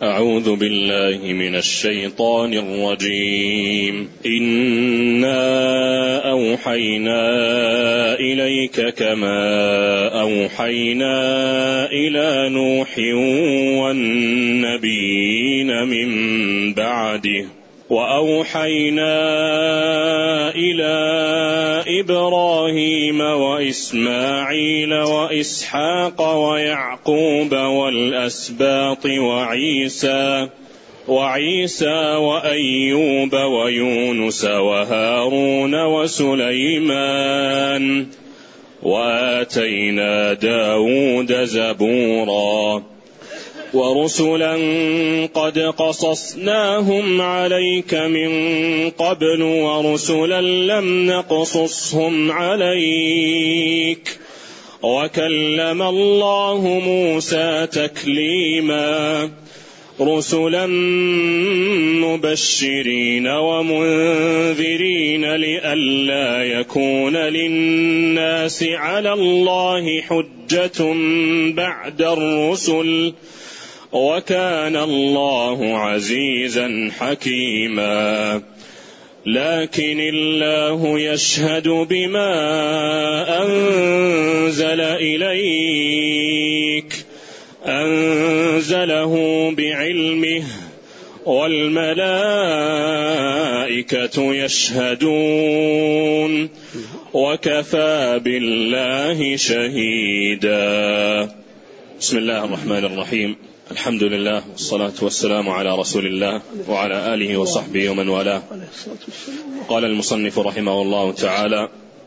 أعوذ بالله من الشيطان الرجيم. إنا أوحينا إليك كما أوحينا إلى نوح والنبيين من بعده وأوحينا إلى إبراهيم وإسماعيل وإسحاق ويعقوب والأسباط وعيسى وأيوب ويونس وهارون وسليمان وآتينا داود زبورا ورسلا قد قصصناهم عليك من قبل ورسلا لم نقصصهم عليك وكلم الله موسى تكليما رسلا مبشرين ومنذرين لئلا يكون للناس على الله حجة بعد الرسل وكان الله عزيزا حكيما لكن الله يشهد بما أنزل إليك أنزله بعلمه والملائكة يشهدون وكفى بالله شهيدا. بسم الله الرحمن الرحيم. الحمد لله والصلاة والسلام على رسول الله وعلى آله وصحبه ومن والاه. قال المصنف رحمه الله تعالى: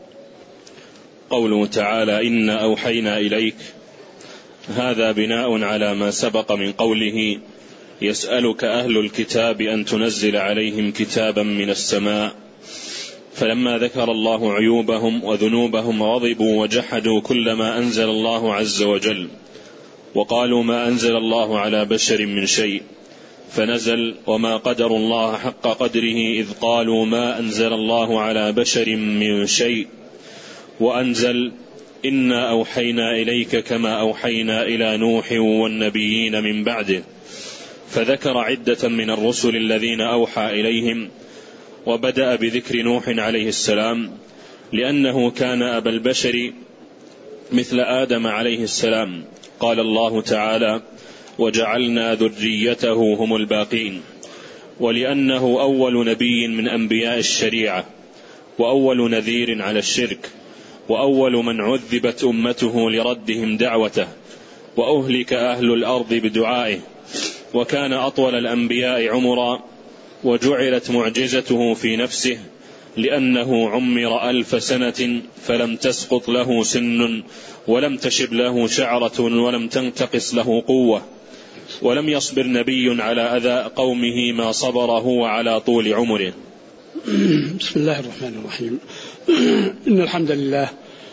قوله تعالى إنا أوحينا إليك، هذا بناء على ما سبق من قوله يسألك أهل الكتاب أن تنزل عليهم كتابا من السماء، فلما ذكر الله عيوبهم وذنوبهم غضبوا وجحدوا كل ما أنزل الله عز وجل وقالوا ما أنزل الله على بشر من شيء، فنزل وما قدر الله حق قدره إذ قالوا ما أنزل الله على بشر من شيء، وأنزل إنا أوحينا إليك كما أوحينا إلى نوح والنبيين من بعده، فذكر عدة من الرسل الذين أوحى إليهم، وبدأ بذكر نوح عليه السلام لأنه كان أبا البشر مثل آدم عليه السلام. قال الله تعالى وجعلنا ذريته هم الباقين، ولأنه أول نبي من أنبياء الشريعة وأول نذير على الشرك وأول من عذبت أمته لردهم دعوته وأهلك أهل الأرض بدعائه، وكان أطول الأنبياء عمرا، وجعلت معجزته في نفسه لأنه عمر 1000 سنة فلم تسقط له سن ولم تشب له شعرة ولم تنتقص له قوة، ولم يصبر نبي على أذى قومه ما صبر هو على طول عمره. بسم الله الرحمن الرحيم. إن الحمد لله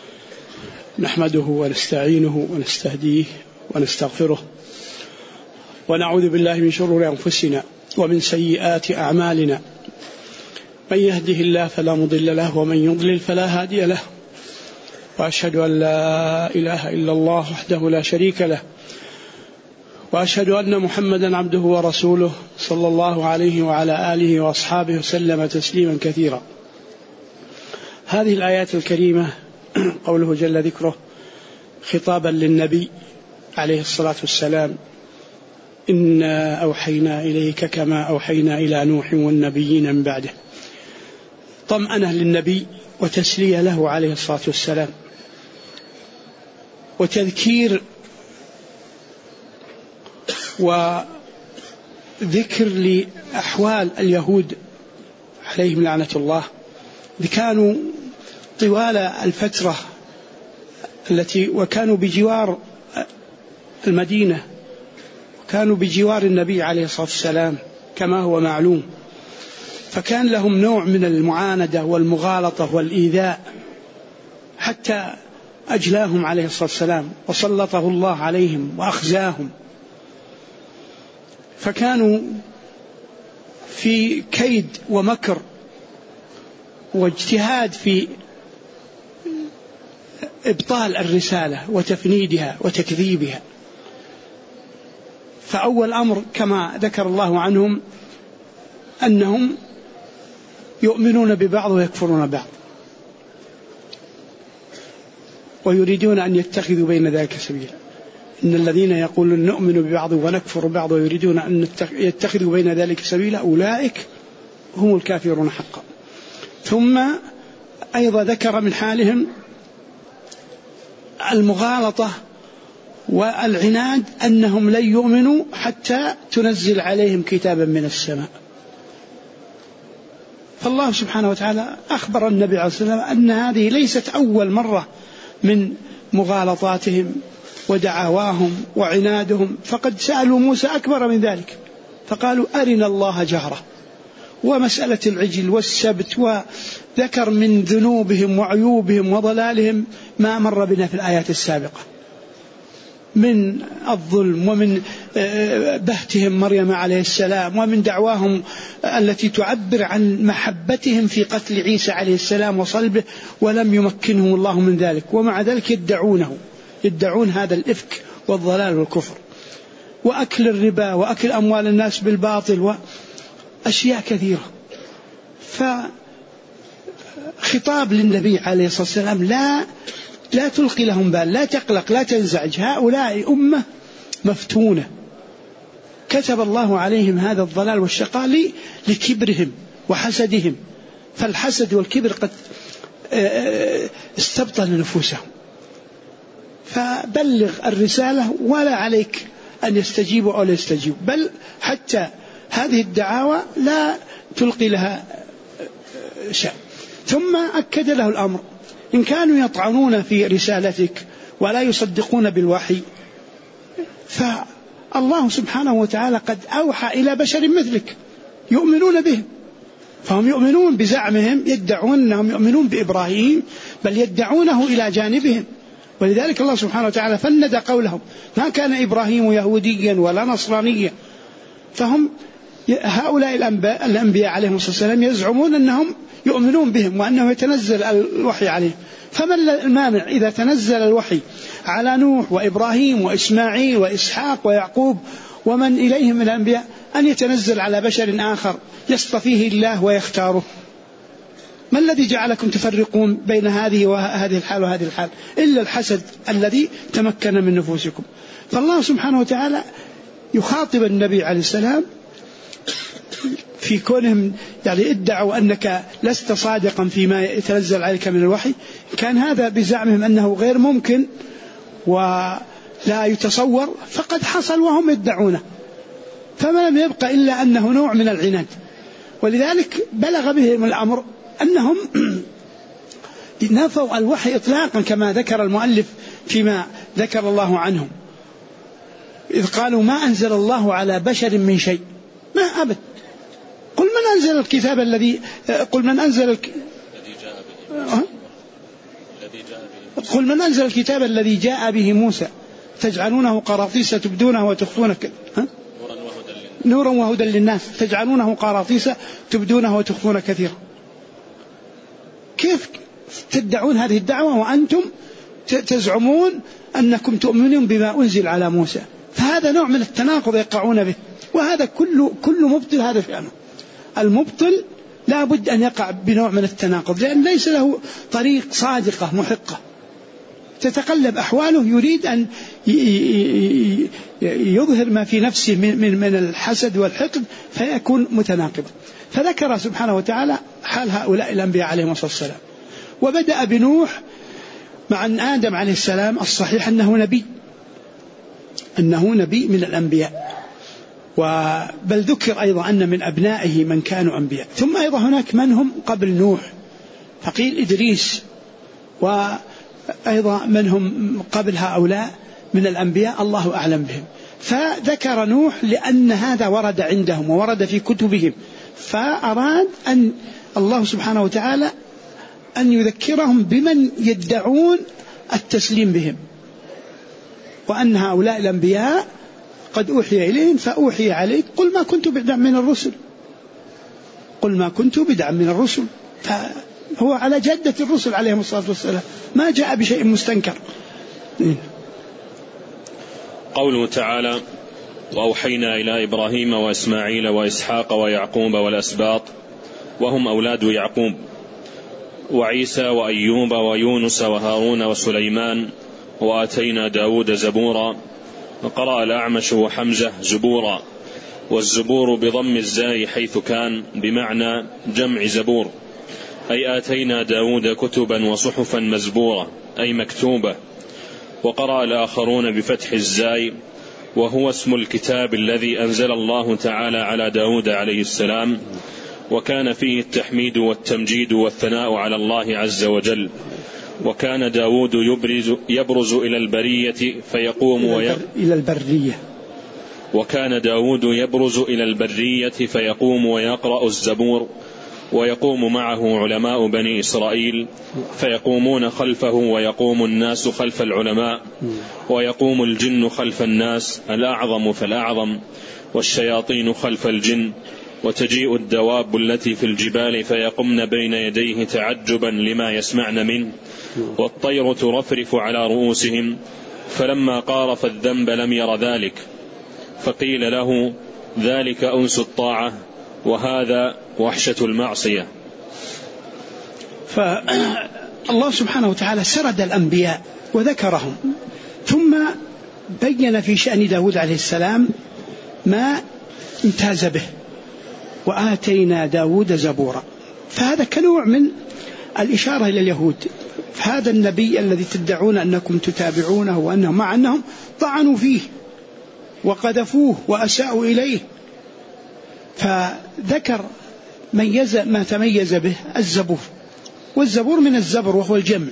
نحمده ونستعينه ونستهديه ونستغفره، ونعوذ بالله من شرور أنفسنا ومن سيئات أعمالنا، من يهده الله فلا مضل له ومن يضلل فلا هادي له، وأشهد أن لا إله إلا الله وحده لا شريك له، وأشهد أن محمدا عبده ورسوله صلى الله عليه وعلى آله وأصحابه وسلم تسليما كثيرا. هذه الآيات الكريمة قوله جل ذكره خطابا للنبي عليه الصلاة والسلام: إنا أوحينا إليك كما أوحينا إلى نوح والنبيين من بعده، طمأنة للنبي وتسلية له عليه الصلاة والسلام، وتذكير وذكر لأحوال اليهود عليهم لعنة الله. كانوا طوال الفترة التي وكانوا بجوار المدينة، كانوا بجوار النبي عليه الصلاة والسلام كما هو معلوم، فكان لهم نوع من المعاندة والمغالطة والإيذاء حتى أجلاهم عليه الصلاة والسلام وسلطه الله عليهم وأخزاهم، فكانوا في كيد ومكر واجتهاد في إبطال الرسالة وتفنيدها وتكذيبها. فأول أمر كما ذكر الله عنهم أنهم يؤمنون ببعض ويكفرون بعض، ويريدون أن يتخذوا بين ذلك سبيلا. إن الذين يقولون نؤمن ببعض ونكفر بعض ويريدون أن يتخذوا بين ذلك سبيلا أولئك هم الكافرون حقا. ثم أيضا ذكر من حالهم المغالطة والعناد، أنهم لن يؤمنوا حتى تنزل عليهم كتابا من السماء. فالله سبحانه وتعالى أخبر النبي عليه الصلاة والسلام أن هذه ليست أول مرة من مغالطاتهم ودعواهم وعنادهم، فقد سألوا موسى أكبر من ذلك فقالوا أرنا الله جهرة. ومسألة العجل والسبت وذكر من ذنوبهم وعيوبهم وضلالهم ما مر بنا في الآيات السابقة من الظلم ومن بهتهم مريم عليه السلام ومن دعواهم التي تعبر عن محبتهم في قتل عيسى عليه السلام وصلبه ولم يمكنهم الله من ذلك، ومع ذلك يدعون هذا الإفك والضلال والكفر وأكل الربا وأكل أموال الناس بالباطل وأشياء كثيرة. فخطاب للنبي عليه الصلاة والسلام لا تلقي لهم بال، لا تقلق، لا تنزعج، هؤلاء أمة مفتونة كتب الله عليهم هذا الضلال والشقاء لكبرهم وحسدهم، فالحسد والكبر قد استبطل نفوسهم. فبلغ الرسالة ولا عليك أن يستجيبوا أو لا يستجيبوا، بل حتى هذه الدعاوى لا تلقي لها شيء. ثم أكد له الأمر إن كانوا يطعنون في رسالتك ولا يصدقون بالوحي فالله سبحانه وتعالى قد أوحى إلى بشر مثلك يؤمنون به، فهم يؤمنون بزعمهم، يدعون أنهم يؤمنون بإبراهيم بل يدعونه إلى جانبهم. ولذلك الله سبحانه وتعالى فند قولهم ما كان إبراهيم يهوديا ولا نصرانيا. فهم هؤلاء الأنبياء عليهم الصلاة والسلام يزعمون أنهم يؤمنون بهم وأنه يتنزل الوحي عليهم، فما المانع إذا تنزل الوحي على نوح وإبراهيم وإسماعيل وإسحاق ويعقوب ومن إليهم من الأنبياء أن يتنزل على بشر آخر يصطفيه الله ويختاره؟ ما الذي جعلكم تفرقون بين هذه وهذه الحال وهذه الحال إلا الحسد الذي تمكن من نفوسكم؟ فالله سبحانه وتعالى يخاطب النبي عليه السلام في كونهم يعني ادعوا أنك لست صادقا فيما يتنزل عليك من الوحي، كان هذا بزعمهم أنه غير ممكن ولا يتصور، فقد حصل وهم يدعونه، فما لم يبقى إلا أنه نوع من العناد. ولذلك بلغ بهم الأمر أنهم نفوا الوحي إطلاقا كما ذكر المؤلف فيما ذكر الله عنهم إذ قالوا ما أنزل الله على بشر من شيء، ما أبد. قل من أنزل الكتاب الذي قل من أنزل قل من أنزل الكتاب الذي جاء به موسى تجعلونه قراطيس تبدونه وتخفونه نورا وهدى للناس تجعلونه قراطيس تبدونه وتخفون كثيرا. كيف تدعون هذه الدعوة وأنتم تزعمون أنكم تؤمنون بما أنزل على موسى؟ فهذا نوع من التناقض يقعون به، وهذا كل مبطل هذا فعله. المبطل لا بد أن يقع بنوع من التناقض، لأن ليس له طريق صادقة محقة، تتقلب أحواله، يريد أن يظهر ما في نفسه من الحسد والحقد فيكون متناقضا. فذكر سبحانه وتعالى حال هؤلاء الأنبياء عليهم الصلاة والسلام، وبدأ بنوح مع أن آدم عليه السلام الصحيح أنه نبي من الأنبياء، بل ذكر أيضا أن من أبنائه من كانوا أنبياء. ثم أيضا هناك من هم قبل نوح، فقيل إدريس، وأيضا من هم قبل هؤلاء من الأنبياء الله أعلم بهم. فذكر نوح لأن هذا ورد عندهم وورد في كتبهم، فأراد أن الله سبحانه وتعالى أن يذكرهم بمن يدعون التسليم بهم، وأن هؤلاء الأنبياء قد أوحي إليهم فأوحي عليك قل ما كنت بدعا من الرسل، فهو على جدة الرسل عليهم الصلاة والسلام، ما جاء بشيء مستنكر. قوله تعالى وأوحينا إلى إبراهيم وإسماعيل وإسحاق ويعقوب والأسباط وهم أولاد يعقوب، وعيسى وأيوب ويونس وهارون وسليمان، وآتينا داود زبورا. وقرأ الأعمش وحمزة زبورا، والزبور بضم الزاي حيث كان بمعنى جمع زبور، أي آتينا داود كتبا وصحفا مزبورة أي مكتوبة. وقرأ الآخرون بفتح الزاي، وهو اسم الكتاب الذي أنزل الله تعالى على داود عليه السلام، وكان فيه التحميد والتمجيد والثناء على الله عز وجل. وكان داود يبرز إلى البرية فيقوم وكان داود يبرز إلى البرية فيقوم ويقرأ الزبور، ويقوم معه علماء بني إسرائيل فيقومون خلفه، ويقوم الناس خلف العلماء، ويقوم الجن خلف الناس الأعظم فالأعظم، والشياطين خلف الجن. وتجيء الدواب التي في الجبال فيقمن بين يديه تعجبا لما يسمعن منه، والطير ترفرف على رؤوسهم، فلما قارف الذنب لم ير ذلك، فقيل له ذلك أنس الطاعة وهذا وحشة المعصية. فالله سبحانه وتعالى سرد الأنبياء وذكرهم، ثم بين في شأن داود عليه السلام ما امتاز به، وآتينا داود زبورا. فهذا كنوع من الإشارة إلى اليهود، فهذا النبي الذي تدعون أنكم تتابعونه وأنهم مع أنهم طعنوا فيه وقذفوه وأساءوا إليه، فذكر ما تميز به الزبور، والزبور من الزبر وهو الجمع.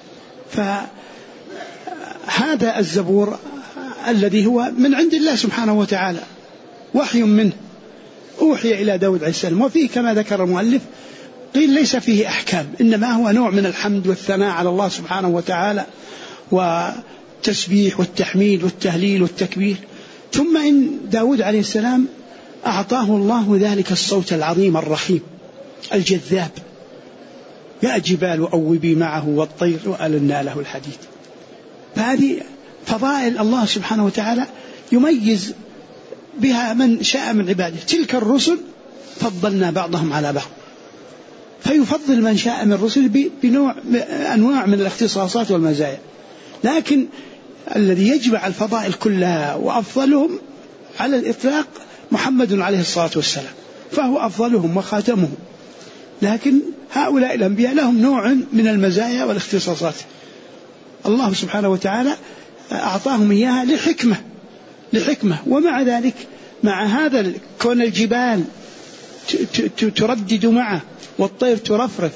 فهذا الزبور الذي هو من عند الله سبحانه وتعالى، وحي منه أوحي إلى داود عليه السلام، وفيه كما ذكر المؤلف قيل ليس فيه أحكام، إنما هو نوع من الحمد والثناء على الله سبحانه وتعالى، والتسبيح والتحميد والتهليل والتكبير. ثم إن داود عليه السلام أعطاه الله ذلك الصوت العظيم الرخيم الجذاب، يا جبال أوبي معه والطير وألنا له الحديد. فهذه فضائل الله سبحانه وتعالى يميز بها من شاء من عباده. تلك الرسل فضلنا بعضهم على بعض، فيفضل من شاء من الرسل أنواع من الاختصاصات والمزايا، لكن الذي يجمع الفضائل كلها وأفضلهم على الإطلاق محمد عليه الصلاة والسلام، فهو أفضلهم وخاتمهم. لكن هؤلاء الأنبياء لهم نوع من المزايا والاختصاصات، الله سبحانه وتعالى أعطاهم إياها لحكمة. ومع ذلك مع هذا كون الجبال تردد معه والطير ترفرف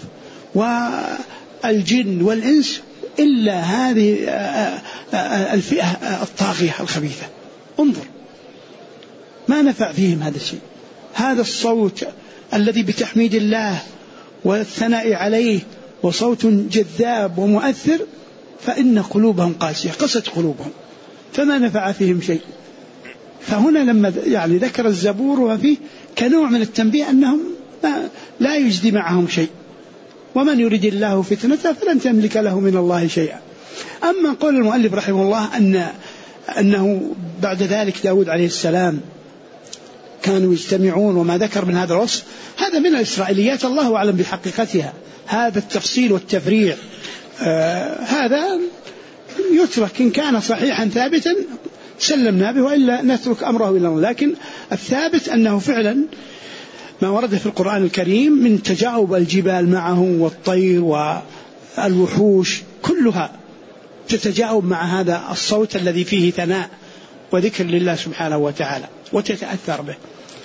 والجن والإنس إلا هذه الفئة الطاغية الخبيثة، انظر ما نفع فيهم هذا الشيء. هذا الصوت الذي بتحميد الله والثناء عليه وصوت جذاب ومؤثر، فإن قلوبهم قاسية، قست قلوبهم، فما نفع فيهم شيء. فهنا لما ذكر الزبور وفيه كنوع من التنبيه أنهم لا يجدي معهم شيء، ومن يريد الله فتنته فلن تملك له من الله شيئا. أما قول المؤلف رحمه الله أنه بعد ذلك داود عليه السلام كانوا يجتمعون وما ذكر من هذا الوصف، هذا من الإسرائيليات الله أعلم بحقيقتها. هذا التفصيل والتفريع هذا يترك، إن كان صحيحا ثابتا سلمنا به، وإلا نترك أمره إلى الله. لكن الثابت أنه فعلا ما ورد في القرآن الكريم من تجاوب الجبال معه والطير والوحوش كلها تتجاوب مع هذا الصوت الذي فيه ثناء وذكر لله سبحانه وتعالى وتتأثر به.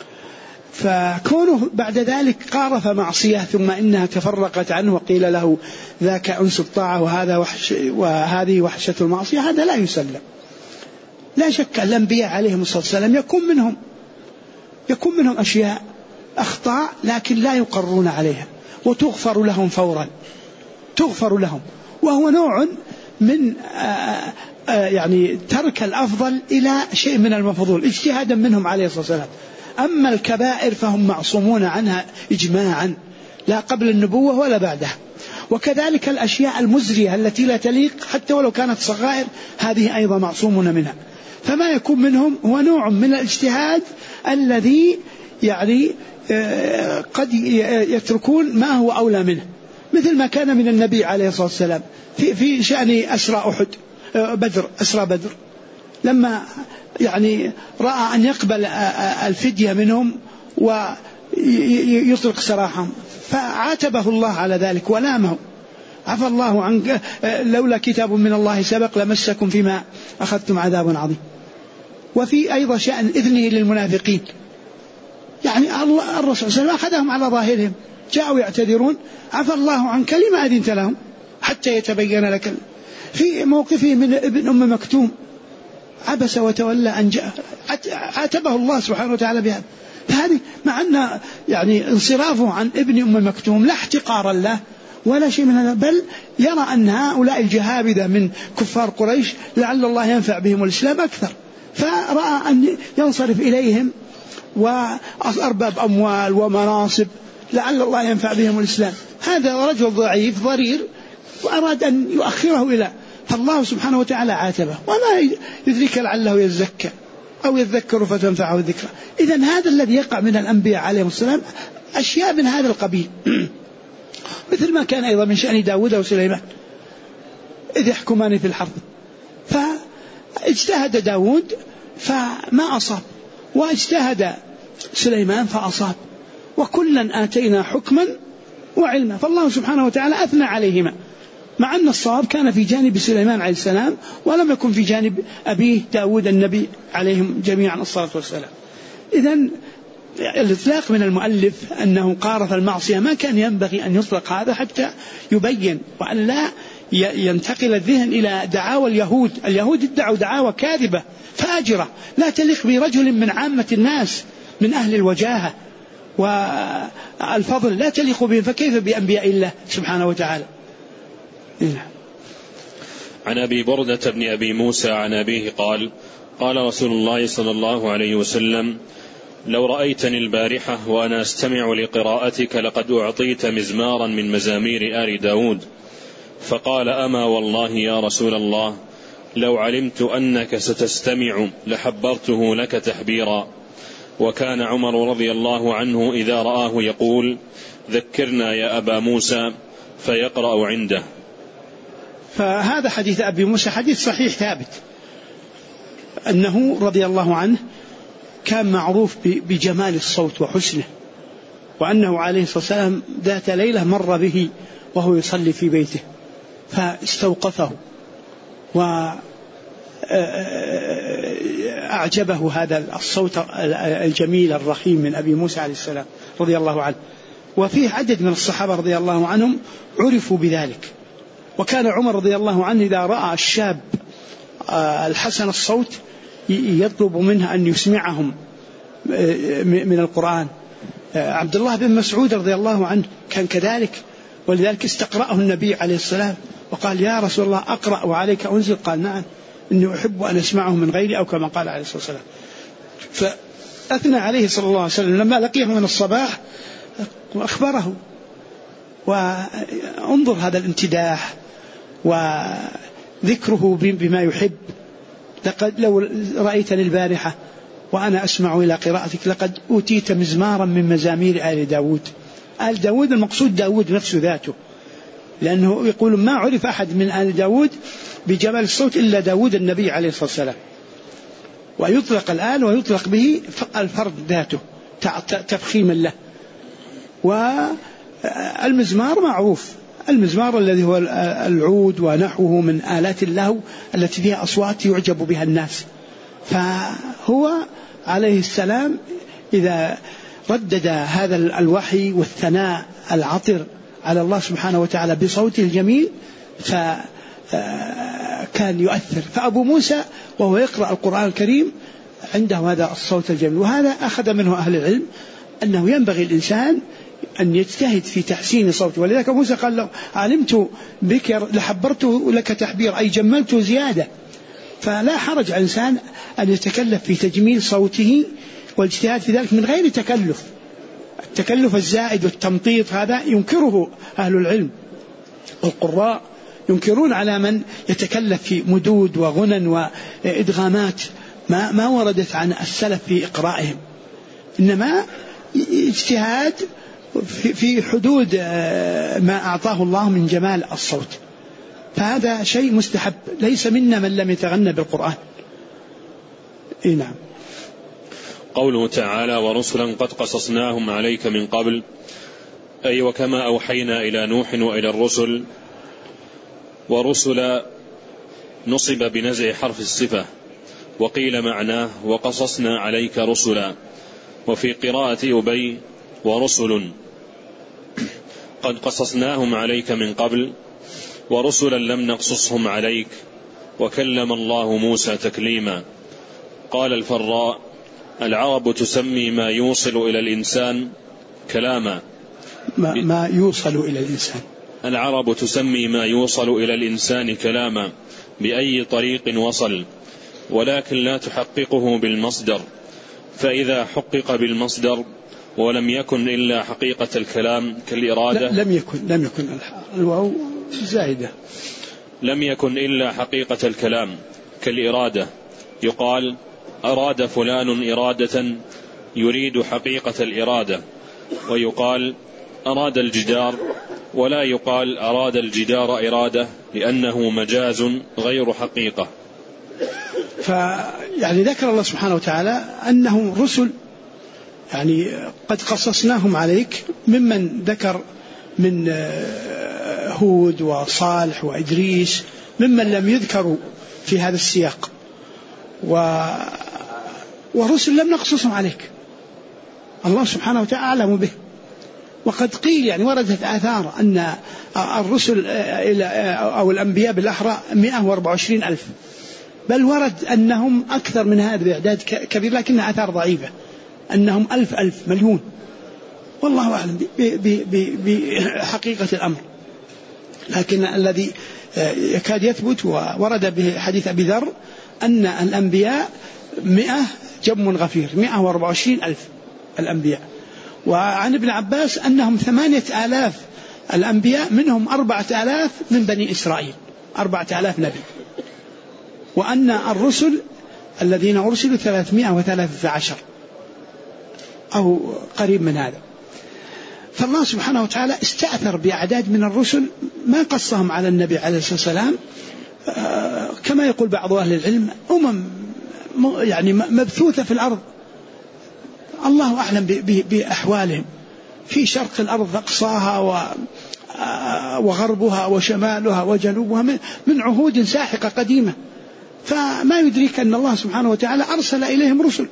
فكونه بعد ذلك قارف معصية ثم إنها تفرقت عنه وقيل له ذاك أنس الطاعة وهذه وحشة المعصية، هذا لا يسلم. لا شك الأنبياء عليهم الصلاة والسلام يكون منهم أشياء أخطاء لكن لا يقرون عليها وتغفر لهم فورا، تغفر لهم، وهو نوع من ترك الأفضل إلى شيء من المفضول اجتهادا منهم عليه الصلاة والسلام. أما الكبائر فهم معصومون عنها إجماعا، لا قبل النبوة ولا بعدها. وكذلك الأشياء المزرية التي لا تليق حتى ولو كانت صغائر، هذه أيضا معصومون منها. فما يكون منهم هو نوع من الاجتهاد الذي يعني قد يتركون ما هو أولى منه، مثل ما كان من النبي عليه الصلاة والسلام في شأن أسرى بدر لما يعني رأى أن يقبل الفدية منهم ويطلق سراحهم فعاتبه الله على ذلك ولامه، عفى الله عنك لولا كتاب من الله سبق لمسكم فيما أخذتم عذاب عظيم. وفي أيضا شأن إذنه للمنافقين، يعني الرسول صلى الله عليه وسلم أخذهم على ظاهرهم، جاءوا يعتذرون عفى الله عنك لما أذنت لهم حتى يتبين لك. في موقفه من ابن أم مكتوم عبس وتولى أن جاء، عاتبه الله سبحانه وتعالى بهذا. فهذه مع أن يعني انصرافه عن ابن أم مكتوم لا احتقارا له ولا شيء من هذا، بل يرى أن هؤلاء الجهابذة من كفار قريش لعل الله ينفع بهم الإسلام أكثر، فرأى أن ينصرف إليهم وأرباب أموال ومناصب لعل الله ينفع بهم الإسلام. هذا رجل ضعيف ضرير وأراد أن يؤخره إلى، فالله سبحانه وتعالى عاتبه وما يدرك لعله يزكى أو يذكر فتنفعه الذكرى. إذن هذا الذي يقع من الأنبياء عليهم السلام أشياء من هذا القبيل مثل ما كان أيضا من شأن داود وسليمان إذ يحكمان في الحرب، فاجتهد داود فما أصاب واجتهد سليمان فأصاب، وكلا آتينا حكما وعلما. فالله سبحانه وتعالى أثنى عليهما، مع أن الصواب كان في جانب سليمان عليه السلام ولم يكن في جانب أبيه داود النبي عليهم جميعا الصلاة والسلام. إذن الإطلاق من المؤلف أنه قارف المعصية ما كان ينبغي أن يطلق هذا حتى يبين، وأن لا ينتقل الذهن إلى دعاوى اليهود. اليهود ادعوا دعاوى كاذبة فاجرة لا تليق برجل من عامة الناس من أهل الوجاهة والفضل، لا تليق بهم، فكيف بأنبياء الله سبحانه وتعالى. عن أبي بردة بن أبي موسى عن أبيه قال قال رسول الله صلى الله عليه وسلم لو رأيتني البارحة وأنا أستمع لقراءتك لقد أعطيت مزمارا من مزامير آل داود. فقال أما والله يا رسول الله لو علمت أنك ستستمع لحبرته لك تحبيرا. وكان عمر رضي الله عنه إذا رآه يقول ذكرنا يا أبا موسى فيقرأ عنده. فهذا حديث أبي موسى حديث صحيح ثابت أنه رضي الله عنه كان معروف بجمال الصوت وحسنه، وأنه عليه الصلاة والسلام ذات ليلة مر به وهو يصلي في بيته فاستوقفه وأعجبه هذا الصوت الجميل الرخيم من أبي موسى عليه السلام رضي الله عنه. وفيه عدد من الصحابة رضي الله عنهم عرفوا بذلك. وكان عمر رضي الله عنه إذا رأى الشاب الحسن الصوت يطلب منه أن يسمعهم من القرآن. عبد الله بن مسعود رضي الله عنه كان كذلك، ولذلك استقرأه النبي عليه السلام وقال يا رسول الله أقرأ وعليك أنزل؟ قال نعم إني أحب أن أسمعه من غيري، أو كما قال عليه الصلاة والسلام. فأثنى عليه صلى الله عليه وسلم لما لقيه من الصباح وأخبره. وانظر هذا الامتداح وذكره بما يحب. لقد لو رأيتني البارحة وأنا أسمع إلى قراءتك لقد أوتيت مزمارا من مزامير آل داود. آل داود المقصود داود نفسه ذاته، لأنه يقول ما عرف أحد من آل داود بجمال الصوت إلا داود النبي عليه الصلاة والسلام. ويطلق الآن ويطلق به الفرد ذاته تفخيما له. والمزمار معروف، المزمار الذي هو العود ونحوه من آلات اللهو التي فيها أصوات يعجب بها الناس. فهو عليه السلام إذا ردد هذا الوحي والثناء العطر على الله سبحانه وتعالى بصوته الجميل فكان يؤثر. فأبو موسى وهو يقرأ القرآن الكريم عنده هذا الصوت الجميل. وهذا أخذ منه أهل العلم أنه ينبغي الإنسان أن يجتهد في تحسين صوته. ولذلك موسى قال له علمت بك لحبرته لك تحبير، أي جملته زيادة. فلا حرج على الإنسان أن يتكلف في تجميل صوته والاجتهاد في ذلك من غير تكلف. التكلف الزائد والتمطيط هذا ينكره أهل العلم. القراء ينكرون على من يتكلف في مدود وغنى وإدغامات ما وردت عن السلف في إقرائهم، إنما اجتهاد في حدود ما أعطاه الله من جمال الصوت، فهذا شيء مستحب، ليس منا من لم يتغنى بالقرآن. نعم. قوله تعالى ورسلا قد قصصناهم عليك من قبل، أي وكما أوحينا إلى نوح وإلى الرسل. ورسل نصب بنزع حرف الصفة، وقيل معناه وقصصنا عليك رسلا. وفي قراءة أبي ورسل قد قصصناهم عليك من قبل، ورسلا لم نقصصهم عليك، وكلم الله موسى تكليما. قال الفراء العرب تسمي ما يوصل إلى الإنسان كلاما. ما يوصل إلى الإنسان، العرب تسمي ما يوصل إلى الإنسان كلاما بأي طريق وصل، ولكن لا تحققه بالمصدر، فإذا حقق بالمصدر ولم يكن إلا حقيقة الكلام كالإرادة. لم يكن الواو زائدة. لم يكن إلا حقيقة الكلام كالإرادة، يقال أراد فلان إرادة يريد حقيقة الإرادة، ويقال أراد الجدار، ولا يقال أراد الجدار إرادة لأنه مجاز غير حقيقة. فيعني ذكر الله سبحانه وتعالى أنه رسل، يعني قد قصصناهم عليك، ممن ذكر من هود وصالح وإدريس، ممن لم يذكروا في هذا السياق، ورسل لم نقصصهم عليك، الله سبحانه وتعالى أعلم به. وقد قيل يعني وردت آثار أن الرسل أو الأنبياء بالأحرى 124,000، بل ورد أنهم أكثر من هذا بإعداد كبير، لكنها آثار ضعيفة، أنهم ألف مليون، والله أعلم بحقيقة الأمر. لكن الذي يكاد يثبت وورد به حديث أبي ذر أن الأنبياء 100 جم غفير، 124,000 الأنبياء. وعن ابن عباس أنهم 8,000 الأنبياء، منهم 4,000 من بني إسرائيل، 4,000 نبي، وأن الرسل الذين أرسلوا 313 أو قريب من هذا. فالله سبحانه وتعالى استأثر بأعداد من الرسل ما قصهم على النبي عليه الصلاة والسلام، كما يقول بعض أهل العلم يعني مبثوثة في الأرض، الله أعلم بأحوالهم في شرق الأرض أقصاها وغربها وشمالها وجنوبها من عهود ساحقة قديمة، فما يدريك أن الله سبحانه وتعالى أرسل إليهم رسل.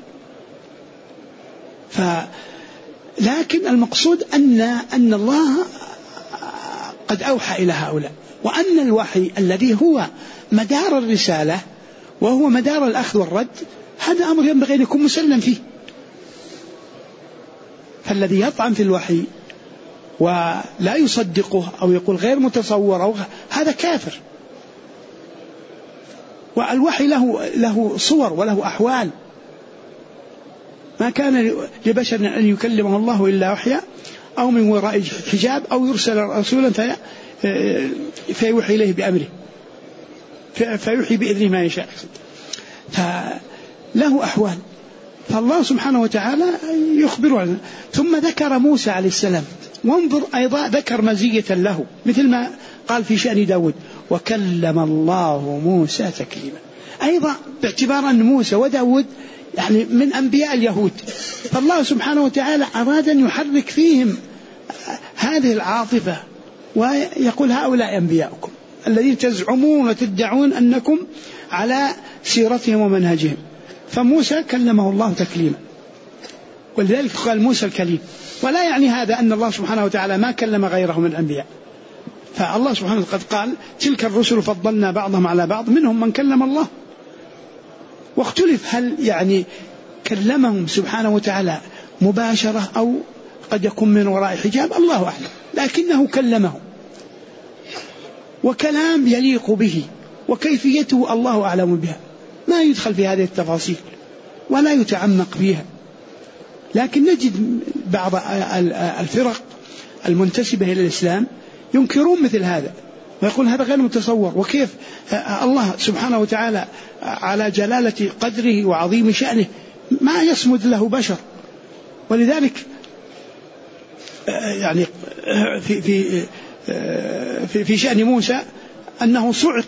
لكن المقصود أن الله قد أوحى إلى هؤلاء، وأن الوحي الذي هو مدار الرسالة وهو مدار الأخذ والرد، هذا أمر ينبغي أن يكون مسلم فيه. فالذي يطعن في الوحي ولا يصدقه أو يقول غير متصور هذا كافر. والوحي له صور وله أحوال، ما كان لبشر أن يكلمه الله إلا وحيا أو من وراء حجاب أو يرسل رسولا فيوحي إليه بأمره فيوحي بإذنه ما يشاء. فله أحوال، فالله سبحانه وتعالى يخبر عنه. ثم ذكر موسى عليه السلام، وانظر أيضا ذكر مزية له، مثل ما قال في شأن داود وكلم الله موسى تكليما، أيضا باعتبار أن موسى وداود يعني من أنبياء اليهود، فالله سبحانه وتعالى أراد أن يحرك فيهم هذه العاطفة ويقول هؤلاء أنبياؤكم الذين تزعمون وتدعون أنكم على سيرتهم ومنهجهم. فموسى كلمه الله تكليما، ولذلك قال موسى الكليم. ولا يعني هذا أن الله سبحانه وتعالى ما كلم غيره من الأنبياء، فالله سبحانه قد قال تلك الرسل فضلنا بعضهم على بعض، منهم من كلم الله. واختلف هل يعني كلمهم سبحانه وتعالى مباشرة أو قد يكون من وراء حجاب، الله أعلم، لكنه كلمهم، وكلام يليق به، وكيفيته الله أعلم بها، ما يدخل في هذه التفاصيل ولا يتعمق فيها. لكن نجد بعض الفرق المنتسبة إلى الإسلام ينكرون مثل هذا، ويقول هذا غير متصور. وكيف الله سبحانه وتعالى على جلالة قدره وعظيم شأنه ما يصمد له بشر. ولذلك يعني في شأن موسى أنه صعق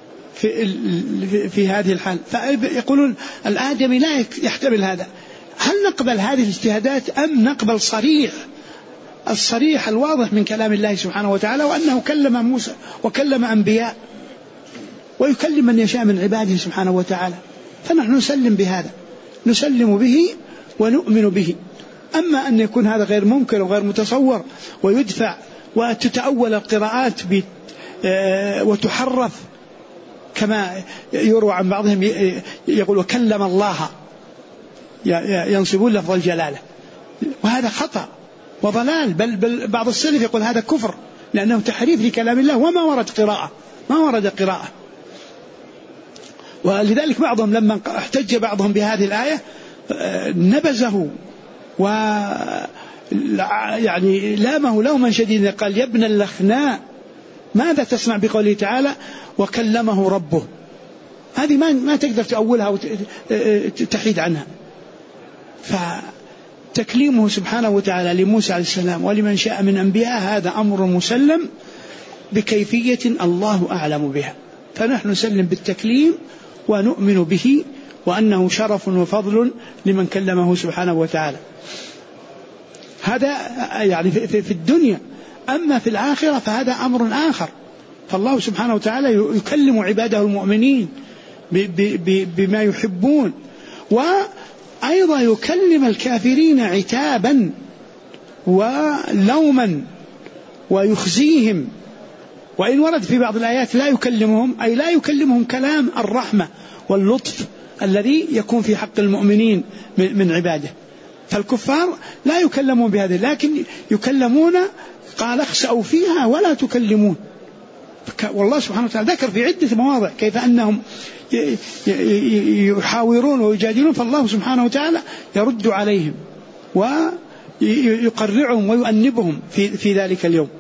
في هذه الحال، فيقولون الآدمي لا يحتمل هذا. هل نقبل هذه الاجتهادات أم نقبل الصريح الواضح من كلام الله سبحانه وتعالى، وأنه كلم موسى وكلم أنبياء ويكلم من يشاء من عباده سبحانه وتعالى؟ فنحن نسلم بهذا، نسلم به ونؤمن به. أما أن يكون هذا غير ممكن وغير متصور ويدفع وتتأول القراءات وتحرف كما يروى عن بعضهم يقول وكلم الله، ينصبون لفظ الجلالة، وهذا خطأ وضلال. بل بعض السلف يقول هذا كفر لأنه تحريف لكلام الله وما ورد قراءة. ولذلك بعضهم لما احتج بعضهم بهذه الآية نبذه يعني لامه لوما شديدا، قال يا ابن اللخناء ماذا تصنع بقوله تعالى وكلمه ربه؟ هذه ما تقدر تأولها وتحيد عنها. فتكليمه سبحانه وتعالى لموسى عليه السلام ولمن شاء من أنبياء هذا أمر مسلم بكيفية الله أعلم بها، فنحن نسلم بالتكليم ونؤمن به وأنه شرف وفضل لمن كلمه سبحانه وتعالى. هذا يعني في الدنيا. أما في الآخرة فهذا أمر آخر، فالله سبحانه وتعالى يكلم عباده المؤمنين بما يحبون، وأيضا يكلم الكافرين عتابا ولوما ويخزيهم. وإن ورد في بعض الآيات لا يكلمهم، أي لا يكلمهم كلام الرحمة واللطف الذي يكون في حق المؤمنين من عباده. فالكفار لا يكلمون بهذا، لكن يكلمون قال اخسأوا فيها ولا تكلمون. والله سبحانه وتعالى ذكر في عدة مواضع كيف أنهم يحاورون ويجادلون، فالله سبحانه وتعالى يرد عليهم ويقرعهم ويؤنبهم في ذلك اليوم.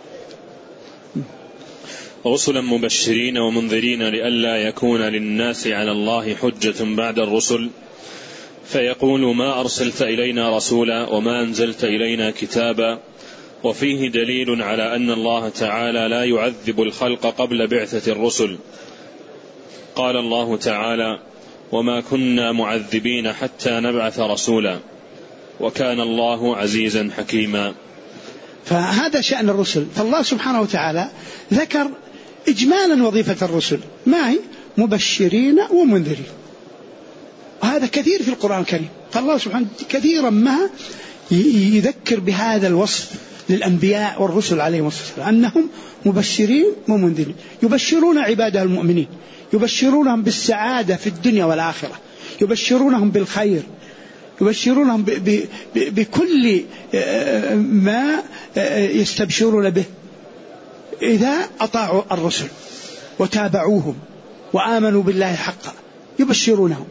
رسلا مبشرين ومنذرين لئلا يكون للناس على الله حجة بعد الرسل، فيقول ما أرسلت إلينا رسولا وما أنزلت إلينا كتابا. وفيه دليل على أن الله تعالى لا يعذب الخلق قبل بعثة الرسل. قال الله تعالى وما كنا معذبين حتى نبعث رسولا وكان الله عزيزا حكيما. فهذا شأن الرسل. فالله سبحانه وتعالى ذكر إجمالا وظيفة الرسل ما هي مبشرين ومنذرين، وهذا كثير في القرآن الكريم. فالله سبحانه كثيرا ما يذكر بهذا الوصف للأنبياء والرسل عليهم الصلاة والسلام أنهم مبشرين ومنذرين، يبشرون عباده المؤمنين، يبشرونهم بالسعادة في الدنيا والآخرة، يبشرونهم بالخير، يبشرونهم بكل ما يستبشرون به إذا أطاعوا الرسل وتابعوهم وآمنوا بالله حقا، يبشرونهم.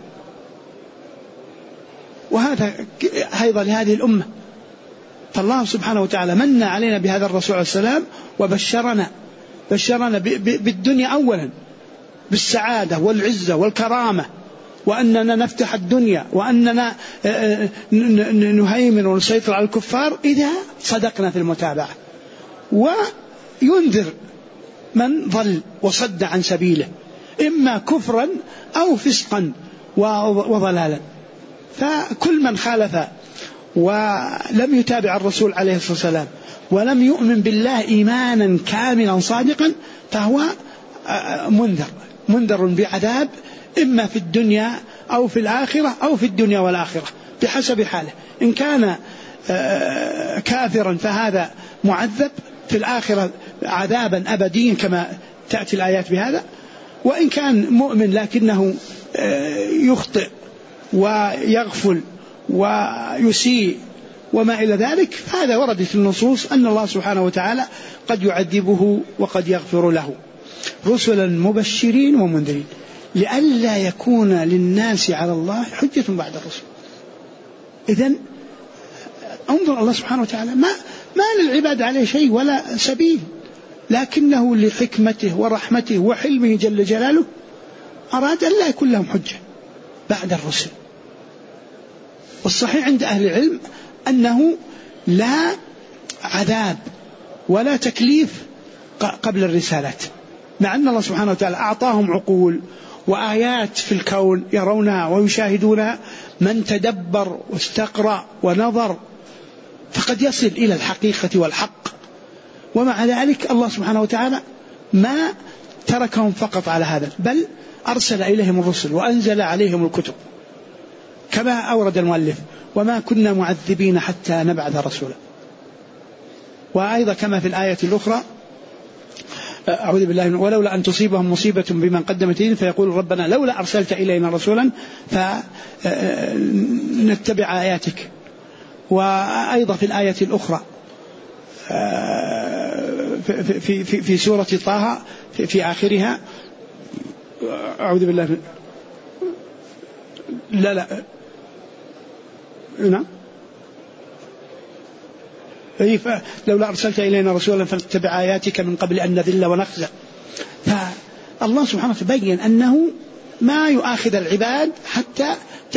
وهذا أيضا لهذه الأمة. فالله سبحانه وتعالى من علينا بهذا الرسول عليه السلام وبشرنا بالدنيا أولا بالسعادة والعزة والكرامة، وأننا نفتح الدنيا، وأننا نهيمن ونسيطر على الكفار إذا صدقنا في المتابعة، وينذر من ضل وصد عن سبيله إما كفرا أو فسقا وضلالا. فكل من خالف ولم يتابع الرسول عليه الصلاة والسلام ولم يؤمن بالله إيمانا كاملا صادقا فهو منذر بعذاب إما في الدنيا أو في الآخرة أو في الدنيا والآخرة بحسب حاله. إن كان كافرا فهذا معذب في الآخرة عذابا أبديا كما تأتي الآيات بهذا، وإن كان مؤمن لكنه يخطئ ويغفل ويسيء وما إلى ذلك، فهذا وردت النصوص أن الله سبحانه وتعالى قد يعذبه وقد يغفر له. رسلا مبشرين ومنذرين لئلا يكون للناس على الله حجة بعد الرسل. إذن انظر الله سبحانه وتعالى ما للعباد عليه شيء ولا سبيل، لكنه لحكمته ورحمته وحلمه جل جلاله أراد أن لا يكون لهم حجة بعد الرسل. والصحيح عند أهل العلم أنه لا عذاب ولا تكليف قبل الرسالات، مع أن الله سبحانه وتعالى أعطاهم عقول وآيات في الكون يرونها ويشاهدونها، من تدبر واستقرأ ونظر فقد يصل إلى الحقيقة والحق. ومع ذلك الله سبحانه وتعالى ما تركهم فقط على هذا، بل أرسل إليهم الرسل وأنزل عليهم الكتب، كما أورد المؤلف: وما كنا معذبين حتى نبعث رسولا. وأيضا كما في الآية الأخرى: أعوذ بالله ولولا أن تصيبهم مصيبة بما قدمت يديهم فيقول ربنا لولا أرسلت إلينا رسولا فنتبع آياتك. وأيضا في الآية الأخرى في سورة طه في آخرها: أعوذ بالله نعم لولا أرسلت إلينا رسولا فنتبع آياتك من قبل أن نذل ونخزى. فالله سبحانه بين أنه ما يؤاخذ العباد حتى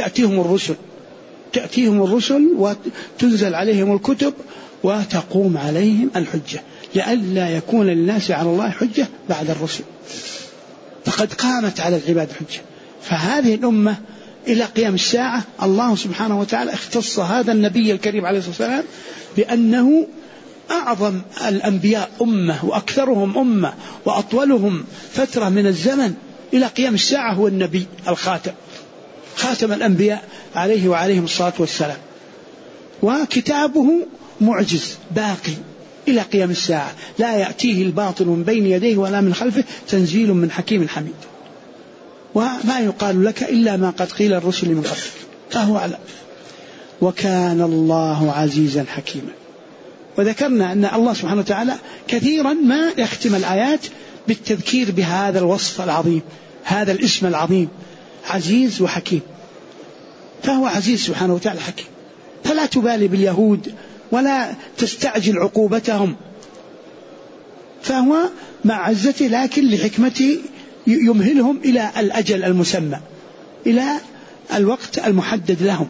تأتيهم الرسل وتنزل عليهم الكتب وتقوم عليهم الحجة، لئلا يكون للناس على الله حجة بعد الرسل، فقد قامت على العباد حجة. فهذه الأمة إلى قيام الساعة الله سبحانه وتعالى اختص هذا النبي الكريم عليه الصلاة والسلام بأنه أعظم الأنبياء أمة وأكثرهم أمة وأطولهم فترة من الزمن إلى قيام الساعة، هو النبي الخاتم، خاتم الأنبياء عليه وعليهم الصلاة والسلام. وكتابه معجز باقي إلى قيام الساعة، لا يأتيه الباطل من بين يديه ولا من خلفه، تنزيل من حكيم حميد. وما يقال لك إلا ما قد قيل الرسل من قبلك، فهو أعلم. وكان الله عزيزا حكيما. وذكرنا أن الله سبحانه وتعالى كثيرا ما يختم الآيات بالتذكير بهذا الوصف العظيم، هذا الاسم العظيم، عزيز وحكيم. فهو عزيز سبحانه وتعالى حكيم، فلا تبالي باليهود ولا تستعجل عقوبتهم، فهو مع عزته لكن لحكمته يمهلهم إلى الأجل المسمى، إلى الوقت المحدد لهم.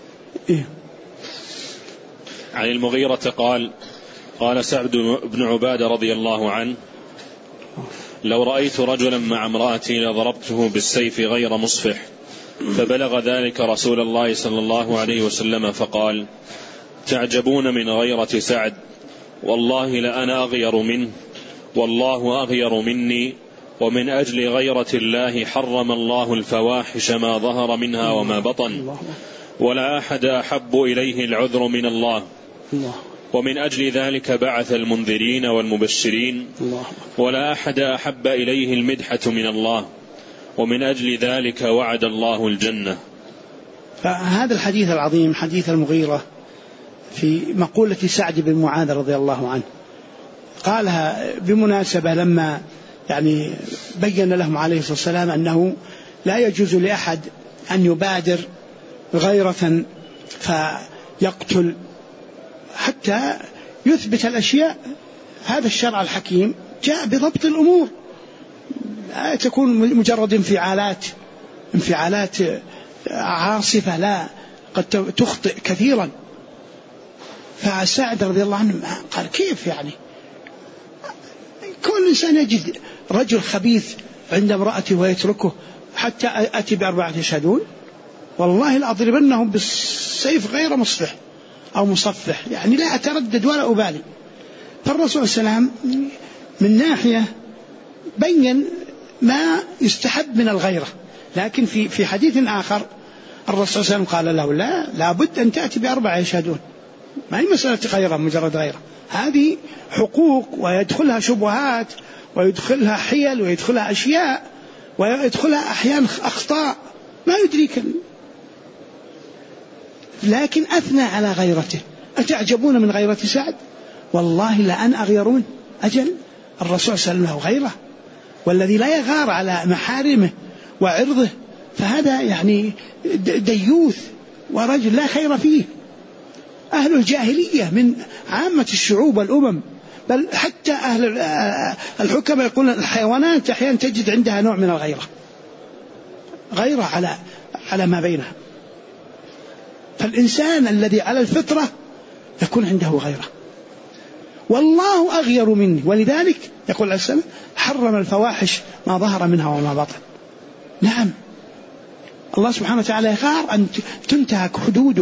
عن المغيرة قال سعد بن عبادة رضي الله عنه: لو رأيت رجلا مع امرأتي لضربته بالسيف غير مصفح، فبلغ ذلك رسول الله صلى الله عليه وسلم فقال: تعجبون من غيرة سعد، والله لأنا أغير منه، والله أغير مني، ومن أجل غيرة الله حرم الله الفواحش ما ظهر منها وما بطن، ولا أحد أحب إليه العذر من الله، ومن أجل ذلك بعث المنذرين والمبشرين، ولا أحد أحب إليه المدحة من الله، ومن أجل ذلك وعد الله الجنة. فهذا الحديث العظيم حديث المغيرة في مقولة سعد بن معاذ رضي الله عنه، قالها بمناسبة لما بين لهم عليه الصلاة والسلام أنه لا يجوز لأحد أن يبادر غيرة فيقتل حتى يثبت الأشياء. هذا الشرع الحكيم جاء بضبط الأمور، لا تكون مجرد انفعالات عاصفة، لا، قد تخطئ كثيرا. فسعد رضي الله عنه قال: كيف كل إنسان يجد رجل خبيث عند امرأته ويتركه حتى أتي بأربعة يشهدون؟ والله لأضربنهم بالسيف غير مصفح أو مصفح، لا أتردد ولا أبالي. فالرسول صلى الله عليه وسلم من ناحية بين ما يستحب من الغيرة، لكن في حديث آخر الرسول صلى الله عليه وسلم قال له: لا بد أن تأتي بأربعة يشهدون، ما هي مسألة غيرة مجرد غيرة، هذه حقوق ويدخلها شبهات ويدخلها حيل ويدخلها أشياء ويدخلها أحيانا أخطاء ما يدريك. لكن أثنى على غيرته: أتعجبون من غيرة سعد؟ والله لأن أغير منه. أجل الرسول صلى الله عليه وسلم له غيرة، والذي لا يغار على محارمه وعرضه فهذا ديوث ورجل لا خير فيه. أهل الجاهلية من عامة الشعوب والأمم بل حتى أهل الحكمة يقولون الحيوانات أحيانا تجد عندها نوع من الغيرة، غيرة على ما بينها. فالإنسان الذي على الفطرة يكون عنده غيرة، والله أغير مني. ولذلك يقول عليه السلام حرم الفواحش ما ظهر منها وما بطن. نعم، الله سبحانه وتعالى يغار أن تنتهك حدوده،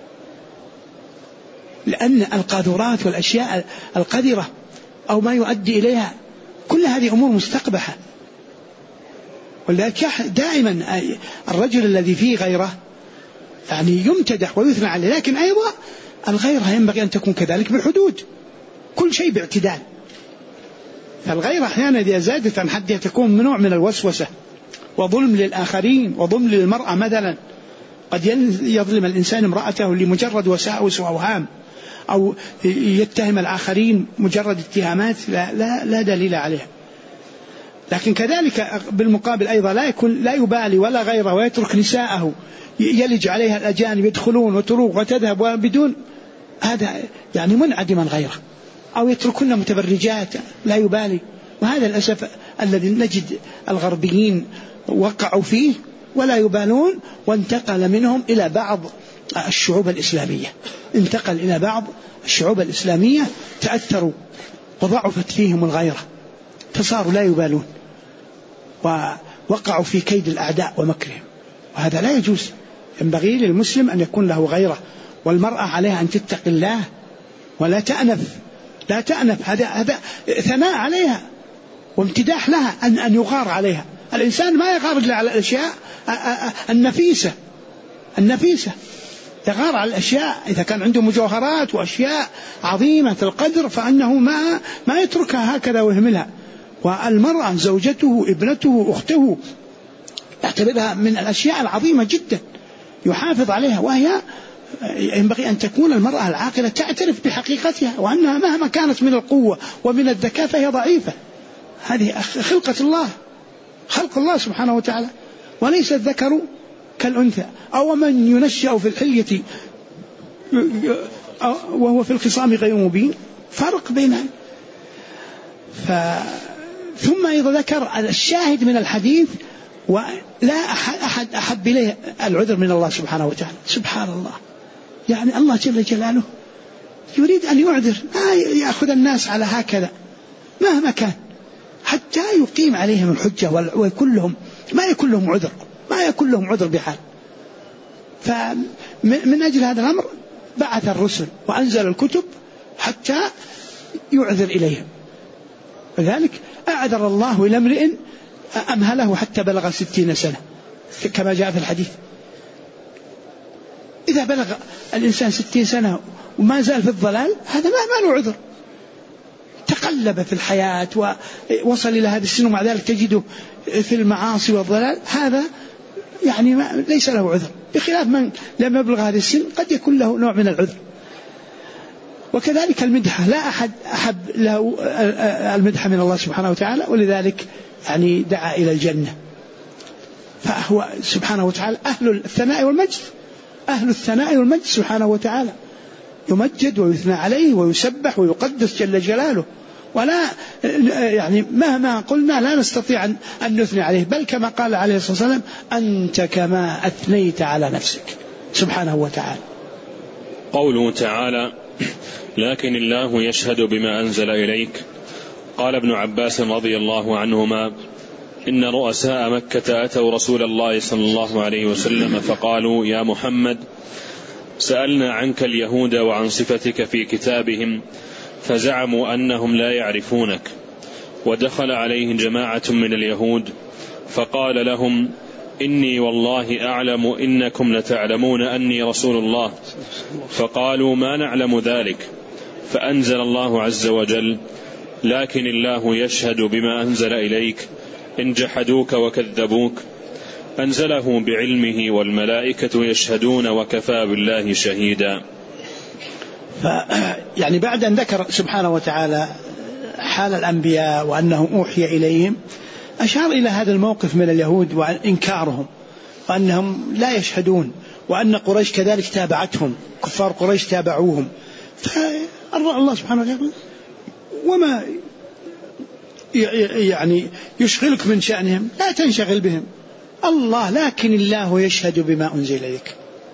لأن القاذورات والأشياء القذرة أو ما يؤدي إليها كل هذه أمور مستقبحة. ولذلك دائما الرجل الذي فيه غيرة يعني يمتدح ويثنى عليه، لكن أيضا الغيرة ينبغي أن تكون كذلك بالحدود، كل شيء باعتدال. فالغيرة أحيانا إذا زادت عن حدها تكون من نوع من الوسوسة وظلم للآخرين وظلم للمرأة. مثلا قد يظلم الإنسان امرأته لمجرد وساوس وأوهام، أو يتهم الآخرين مجرد اتهامات لا دليل عليها. لكن كذلك بالمقابل أيضا لا يبالي ولا غيره، ويترك نساءه يلج عليها الأجانب يدخلون وتروق وتذهب وبدون هذا يعني منعدما غيره، أو يتركون متبرجات لا يبالي. وهذا للأسف الذي نجد الغربيين وقعوا فيه ولا يبالون، وانتقل منهم إلى بعض الشعوب الإسلامية، انتقل إلى بعض الشعوب الإسلامية تأثروا وضعفت فيهم الغيرة فصاروا لا يبالون ووقعوا في كيد الأعداء ومكرهم. وهذا لا يجوز. ينبغي للمسلم أن يكون له غيرة، والمرأة عليها أن تتقي الله ولا تأنف، لا تأنف. هذا ثناء عليها وامتداح لها أن يغار عليها. الإنسان ما يغار إلا على الأشياء النفيسة، يغار على الأشياء إذا كان عنده مجوهرات وأشياء عظيمة القدر فإنه ما يتركها هكذا ويهملها. والمرأة زوجته ابنته أخته يعتبرها من الأشياء العظيمة جدا يحافظ عليها، وهي ينبغي أن تكون المرأة العاقلة تعترف بحقيقتها، وأنها مهما كانت من القوة ومن الذكاء فهي ضعيفة. هذه خلقة الله، خلق الله سبحانه وتعالى، وليس الذكر كالأنثى. أو من ينشأ في الحلية وهو في الخصام غير مبين، فرق بينها. ثم أيضا ذكر الشاهد من الحديث، ولا أحد أحب إليه العذر من الله سبحانه وتعالى. سبحان الله، يعني الله جل جلاله يريد أن يعذر، ما يأخذ الناس على هكذا مهما كان، حتى يقيم عليهم الحجة ويكون ما يكون لهم عذر بحال. فمن أجل هذا الأمر بعث الرسل وأنزل الكتب حتى يعذر إليهم. لذلك أعذر الله إلى امرئ أمهله حتى بلغ 60 سنة كما جاء في الحديث. إذا بلغ الإنسان 60 سنة وما زال في الضلال هذا ما له عذر، تقلب في الحياة ووصل إلى هذا السن ومع ذلك تجده في المعاصي والضلال، هذا يعني ليس له عذر، بخلاف من لم يبلغ هذا السن قد يكون له نوع من العذر. وكذلك المدحة، لا أحد أحب له المدحة من الله سبحانه وتعالى، ولذلك يعني دعا إلى الجنة. فهو سبحانه وتعالى أهل الثناء والمجد سبحانه وتعالى، يمجد ويثنى عليه ويسبح ويقدس جل جلاله، ولا يعني مهما قلنا لا نستطيع أن نثني عليه، بل كما قال عليه الصلاة والسلام أنت كما أثنيت على نفسك سبحانه وتعالى. قوله تعالى لكن الله يشهد بما أنزل إليك. قال ابن عباس رضي الله عنهما إن رؤساء مكة أتوا رسول الله صلى الله عليه وسلم فقالوا يا محمد سألنا عنك اليهود وعن صفتك في كتابهم فزعموا أنهم لا يعرفونك. ودخل عليهم جماعة من اليهود فقال لهم إني والله أعلم إنكم لتعلمون أني رسول الله. فقالوا ما نعلم ذلك. فأنزل الله عز وجل لكن الله يشهد بما أنزل إليك إن جحدوك وكذبوك. أنزله بعلمه والملائكة يشهدون وكفى بالله شهيدا. يعني بعد أن ذكر سبحانه وتعالى حال الأنبياء وأنهم أوحي إليهم، أشار إلى هذا الموقف من اليهود وإنكارهم وأنهم لا يشهدون، وأن قريش كذلك تابعتهم، كفار قريش تابعوهم. فالله سبحانه وتعالى وما يعني يشغلك من شأنهم لا تنشغل بهم. الله لكن الله يشهد بما أنزل إليك،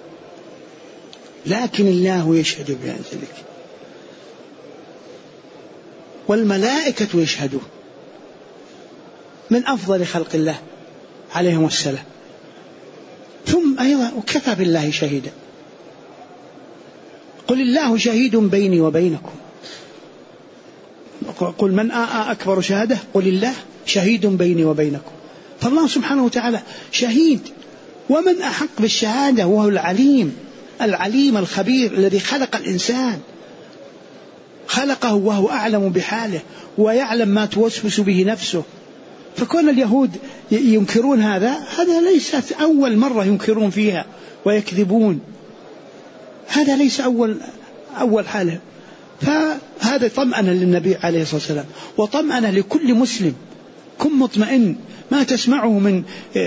لكن الله يشهد بما أنزل إليك، والملائكة يشهدون من أفضل خلق الله عليهم السلام. ثم أيضا وكفى بالله شهيدا، قل الله شهيد بيني وبينكم، قل من أكبر شهادة، قل الله شهيد بيني وبينكم. فالله سبحانه وتعالى شهيد، ومن أحق بالشهادة وهو العليم الخبير الذي خلق الإنسان، خلقه وهو أعلم بحاله ويعلم ما توسوس به نفسه. فكون اليهود ينكرون هذا ليست أول مرة ينكرون فيها ويكذبون، هذا ليس أول حاله. فهذا طمأنة للنبي عليه الصلاة والسلام، وطمأنة لكل مسلم. كن مطمئن، ما تسمعه من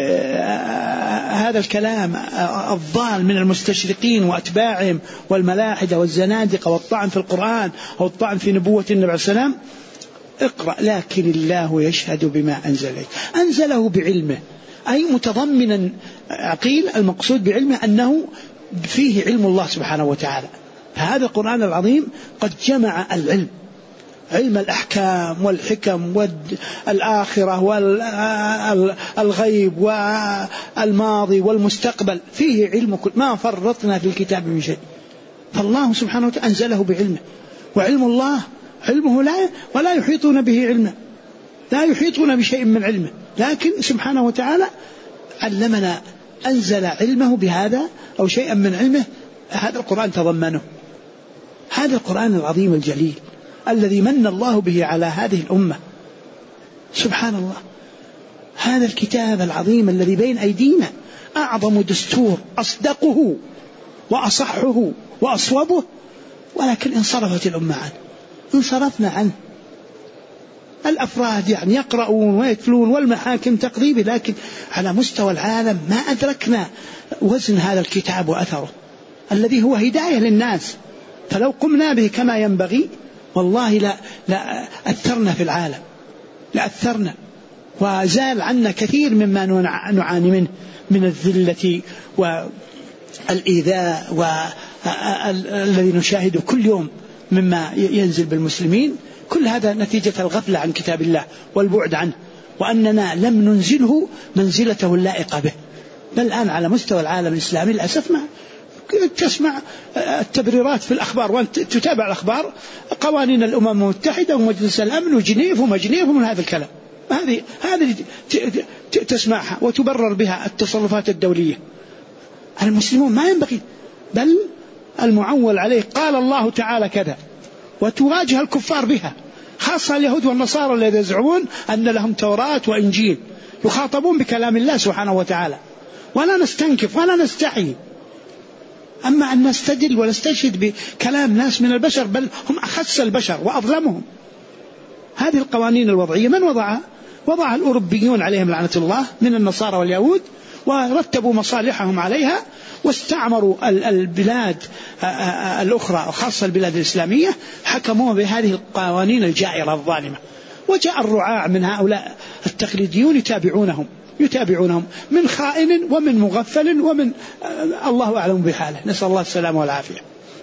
هذا الكلام الضال من المستشرقين وأتباعهم والملاحدة والزنادقة والطعن في القرآن أو الطعن في نبوة النبي عليه السلام. اقرأ لكن الله يشهد بما أنزل إليك، أنزله بعلمه، أي متضمنا عقيل المقصود بعلمه أنه فيه علم الله سبحانه وتعالى. فهذا القرآن العظيم قد جمع العلم، علم الأحكام والحكم والآخرة والغيب والماضي والمستقبل، فيه علم ما فرطنا في الكتاب من شيء. فالله سبحانه وتعالى أنزله بعلمه، وعلم الله علمه لا ولا يحيطون به علمه، لا يحيطون بشيء من علمه، لكن سبحانه وتعالى علمنا، أنزل علمه بهذا أو شيئا من علمه. هذا القرآن تضمنه، هذا القرآن العظيم الجليل الذي من الله به على هذه الأمة. سبحان الله، هذا الكتاب العظيم الذي بين أيدينا أعظم دستور، أصدقه وأصحه وأصوبه، ولكن انصرفت الأمة عنه، انصرفنا عنه. الأفراد يعني يقرؤون ويتلون والمحاكم تقضي به، لكن على مستوى العالم ما أدركنا وزن هذا الكتاب وأثره الذي هو هداية للناس. فلو قمنا به كما ينبغي والله لا أثرنا في العالم، لأثرنا، وزال عنا كثير مما نعاني منه من الذلة والإيذاء والذي نشاهده كل يوم مما ينزل بالمسلمين. كل هذا نتيجة الغفلة عن كتاب الله والبعد عنه، وأننا لم ننزله منزلته اللائقة به. بل الآن على مستوى العالم الإسلامي للأسف ما تسمع التبريرات في الأخبار، وأنت تتابع الأخبار، قوانين الأمم المتحدة ومجلس الأمن وجنيف ومن هذا الكلام، هذه تسمعها وتبرر بها التصرفات الدولية. المسلمون ما ينبغي، بل المعول عليه قال الله تعالى كذا، وتواجه الكفار بها، خاصة اليهود والنصارى الذين يزعمون أن لهم توراة وإنجيل، يخاطبون بكلام الله سبحانه وتعالى، ولا نستنكف ولا نستحي. أما أن نستدل ونستشهد بكلام ناس من البشر، بل هم أخس البشر وأظلمهم. هذه القوانين الوضعية من وضعها الأوروبيون عليهم لعنة الله من النصارى واليهود، ورتبوا مصالحهم عليها، واستعمروا البلاد الأخرى وخاصة البلاد الإسلامية، حكموا بهذه القوانين الجائرة الظالمة. وجاء الرعاع من هؤلاء التقليديون يتابعونهم من خائن ومن مغفل ومن الله أعلم بحاله، نسأل الله السلامة والعافية.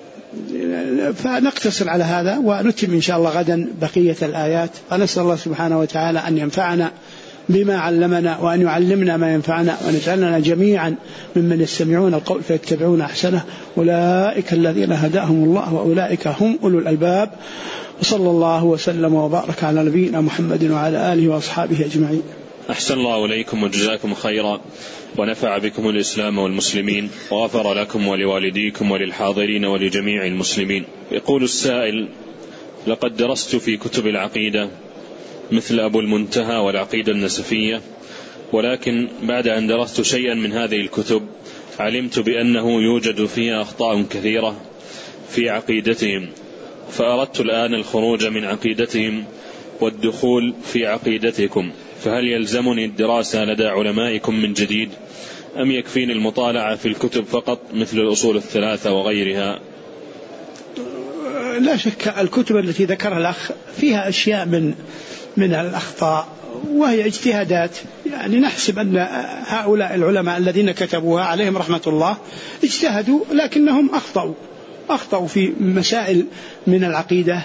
فنقتصر على هذا ونتم إن شاء الله غدا بقية الآيات، ونسأل الله سبحانه وتعالى أن ينفعنا بما علمنا، وأن يعلمنا ما ينفعنا، وأن يجعلنا جميعا ممن يستمعون القول فيتبعون أحسنه. أولئك الذين هداهم الله وأولئك هم أولو الألباب. وصلى الله وسلم وبارك على نبينا محمد وعلى آله وأصحابه أجمعين. أحسن الله إليكم وجزاكم خيرا، ونفع بكم الإسلام والمسلمين، وغفر لكم ولوالديكم وللحاضرين ولجميع المسلمين. يقول السائل: لقد درست في كتب العقيدة مثل أبو المنتهى والعقيدة النسفية، ولكن بعد أن درست شيئا من هذه الكتب علمت بأنه يوجد فيها أخطاء كثيرة في عقيدتهم، فأردت الآن الخروج من عقيدتهم والدخول في عقيدتكم، فهل يلزمني الدراسة لدى علمائكم من جديد، أم يكفيني المطالعة في الكتب فقط مثل الأصول الثلاثة وغيرها؟ لا شك الكتب التي ذكرها الأخ فيها أشياء من الأخطاء، وهي اجتهادات. يعني نحسب أن هؤلاء العلماء الذين كتبوها عليهم رحمة الله اجتهدوا، لكنهم أخطأوا في مسائل من العقيدة،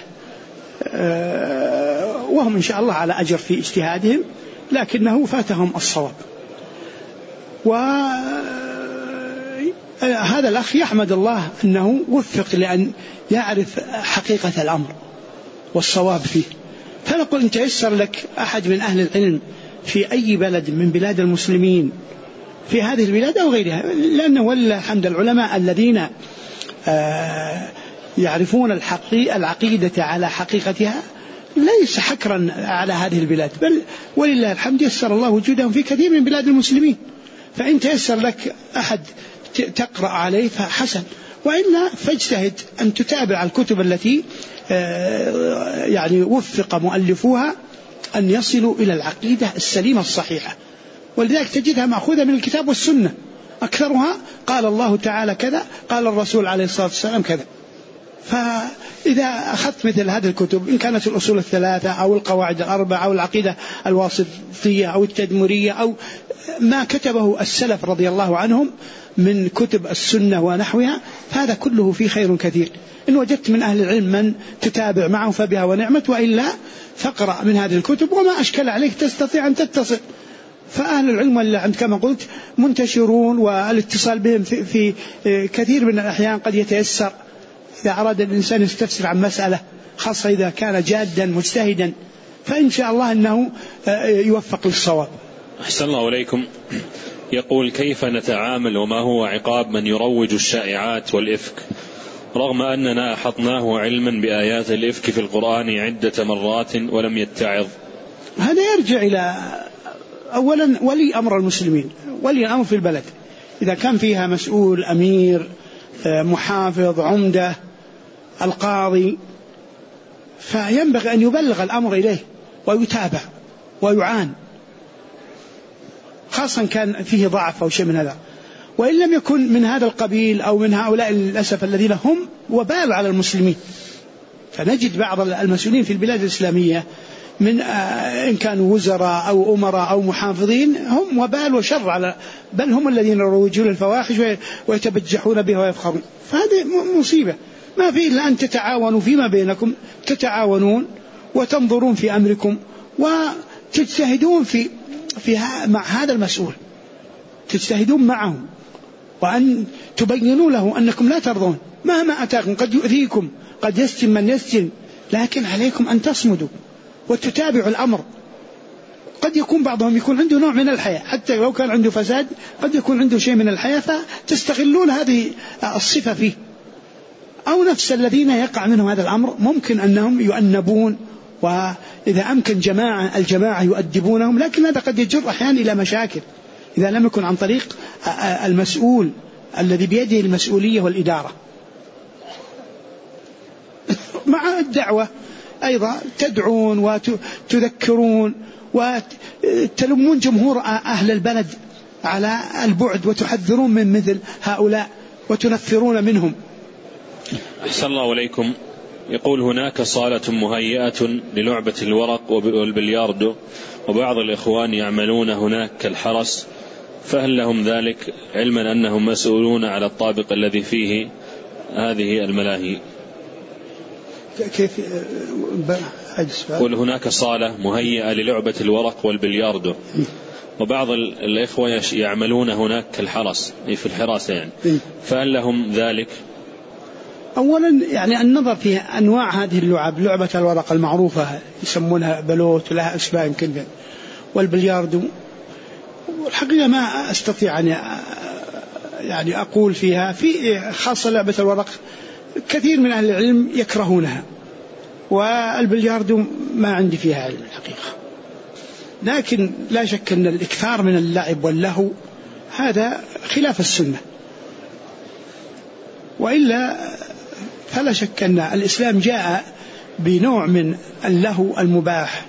وهم إن شاء الله على أجر في اجتهادهم، لكنه فاتهم الصواب. وهذا الأخ يحمد الله أنه وفق لأن يعرف حقيقة الأمر والصواب فيه. فنقول إن تيسر لك أحد من أهل العلم في أي بلد من بلاد المسلمين في هذه البلاد أو غيرها، لأنه ولله الحمد العلماء الذين يعرفون العقيدة على حقيقتها ليس حكرا على هذه البلاد، بل ولله الحمد يسر الله وجودهم في كثير من بلاد المسلمين. فإن تيسر لك أحد تقرأ عليه فحسن، وإلا فاجتهد أن تتابع الكتب التي يعني وفق مؤلفوها أن يصلوا إلى العقيدة السليمة الصحيحة، ولذلك تجدها مأخوذة من الكتاب والسنة، أكثرها قال الله تعالى كذا، قال الرسول عليه الصلاة والسلام كذا. فإذا أخذت مثل هذه الكتب، إن كانت الأصول الثلاثة أو القواعد الأربعة أو العقيدة الواسطية أو التدمرية أو ما كتبه السلف رضي الله عنهم من كتب السنة ونحوها، هذا كله فيه خير كثير. إن وجدت من أهل العلم من تتابع معه فبها ونعمت، وإلا فاقرأ من هذه الكتب، وما أشكل عليك تستطيع أن تتصل. فأهل العلم اللي عند كما قلت منتشرون، والاتصال بهم في كثير من الأحيان قد يتيسر إذا أراد الإنسان يستفسر عن مسألة، خاصة إذا كان جادا مجتهدا، فإن شاء الله أنه يوفق للصواب. أحسن الله إليكم. يقول: كيف نتعامل وما هو عقاب من يروج الشائعات والإفك رغم أننا أحطناه علما بآيات الإفك في القرآن عدة مرات ولم يتعظ؟ هذا يرجع إلى أولا ولي أمر المسلمين، ولي الأمر في البلد، إذا كان فيها مسؤول، أمير، محافظ، عمدة، القاضي، فينبغي أن يبلغ الأمر إليه ويتابع ويعان، خاصة كان فيه ضعف أو شيء من هذا. وإن لم يكن من هذا القبيل أو من هؤلاء للأسف الذين هم وبال على المسلمين، فنجد بعض المسؤولين في البلاد الإسلامية من إن كانوا وزراء أو أمراء أو محافظين هم وبال وشر على، بل هم الذين يروجون الفواحش ويتبجحون بها ويفخرون. فهذه مصيبة، ما في إلا أن تتعاونوا فيما بينكم، تتعاونون وتنظرون في أمركم وتجتهدون مع هذا المسؤول، تجتهدون معه، وأن تبينوا له أنكم لا ترضون مهما أتاكم، قد يؤذيكم، قد يسجن من يسجن، لكن عليكم أن تصمدوا وتتابعوا الأمر. قد يكون بعضهم يكون عنده نوع من الحياة، حتى لو كان عنده فساد قد يكون عنده شيء من الحياة، فتستغلون هذه الصفة فيه. أو نفس الذين يقع منهم هذا الأمر ممكن أنهم يؤنبون، وإذا أمكن الجماعة يؤدبونهم، لكن هذا قد يجر أحيانا إلى مشاكل إذا لم يكن عن طريق المسؤول الذي بيده المسؤولية والإدارة. مع الدعوة أيضا تدعون وتذكرون وتلمون جمهور أهل البلد على البعد، وتحذرون من مثل هؤلاء وتنفرون منهم. أحسن الله إليكم. يقول: هناك صالة مهيئة للعبة الورق والبلياردو، وبعض الإخوان يعملون هناك كالحرس، فهل لهم ذلك علما أنهم مسؤولون على الطابق الذي فيه هذه الملاهي؟ كيف؟ يقول: هناك صالة مهيئة للعبة الورق والبلياردو، وبعض الإخوة يعملون هناك كالحرس، في الحراسة يعني، فهل لهم ذلك؟ أولا يعني النظر في أنواع هذه اللعب، لعبة الورق المعروفة يسمونها بلوت لها أسماء يمكن، والبلياردو الحقيقة ما أستطيع أن يعني أقول فيها، في خاصة لعبة الورق كثير من أهل العلم يكرهونها، والبلياردو ما عندي فيها علم الحقيقة. لكن لا شك أن الإكثار من اللعب واللهو هذا خلاف السنة، وإلا فلا شك أن الإسلام جاء بنوع من اللهو المباح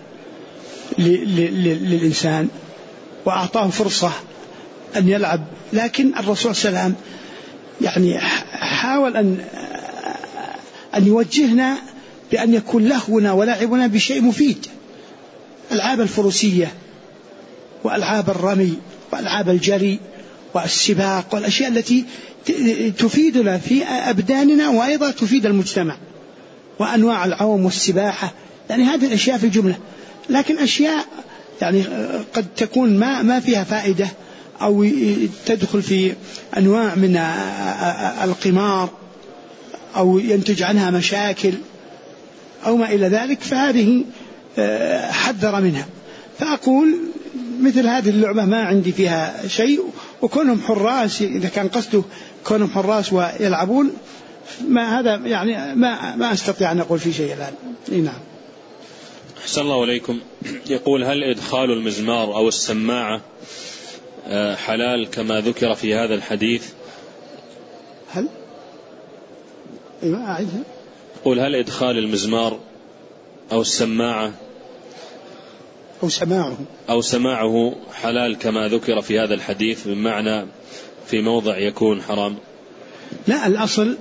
للإنسان وأعطاه فرصة أن يلعب. لكن الرسول صلى الله عليه وسلم يعني حاول أن يوجهنا بأن يكون لهونا ولعبنا بشيء مفيد. ألعاب الفروسية وألعاب الرمي وألعاب الجري والسباق والأشياء التي تفيدنا في أبداننا وأيضا تفيد المجتمع، وأنواع العوم والسباحة، يعني هذه الأشياء في الجملة. لكن أشياء يعني قد تكون ما فيها فائدة أو تدخل في أنواع من القمار أو ينتج عنها مشاكل أو ما إلى ذلك، فهذه حذر منها. فأقول مثل هذه اللعبة ما عندي فيها شيء، وكونهم حراس إذا كان قصده كونهم حراس ويلعبون ما هذا يعني ما أستطيع أن أقول في شيء الآن. نعم. أحسن الله إليكم. يقول: هل إدخال المزمار أو السماعة حلال كما ذكر في هذا الحديث؟ هل أعيدها؟ يقول: هل إدخال المزمار أو السماعة أو سماعه حلال كما ذكر في هذا الحديث، بمعنى في موضع يكون حرام؟ لا، الأصل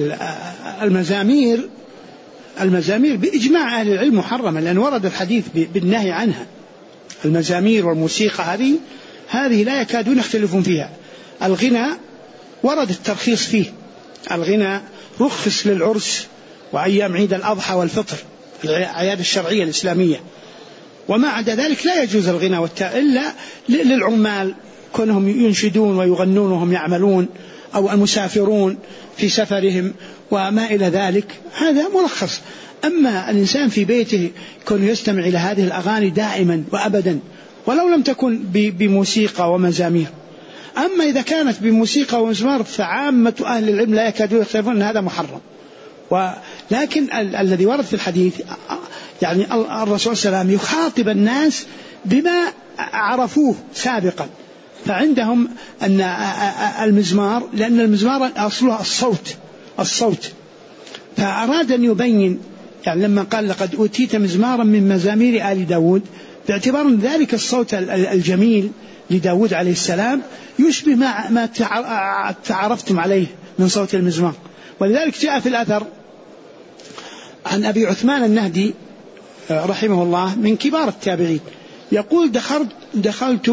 المزامير بإجماع أهل العلم محرمة، لأن ورد الحديث بالنهي عنها. المزامير والموسيقى هذه لا يكادون يختلفون فيها. الغنى ورد الترخيص فيه، الغنى رخص للعرس وأيام عيد الأضحى والفطر، الأعياد الشرعية الإسلامية. وما عدا ذلك لا يجوز الغنى إلا للعمال، كونهم ينشدون ويغنون وهم يعملون، أو المسافرون في سفرهم وما إلى ذلك، هذا مرخص. أما الإنسان في بيته كونه يستمع إلى هذه الأغاني دائما وأبدا ولو لم تكن بموسيقى ومزامير. أما إذا كانت بموسيقى ومزمار فعامة أهل العلم لا يكادون يختلفون أن هذا محرم. ولكن الذي ورد في الحديث يعني الرسول صلى الله عليه وسلم يخاطب الناس بما عرفوه سابقا، فعندهم أن المزمار، لأن المزمار أصله الصوت، فأراد أن يبين، يعني لما قال: لقد أوتيت مزمارا من مزامير آل داود، باعتبار أن ذلك الصوت الجميل لداود عليه السلام يشبه ما تعرفتم عليه من صوت المزمار. ولذلك جاء في الأثر عن أبي عثمان النهدي رحمه الله من كبار التابعين، يقول: دخلت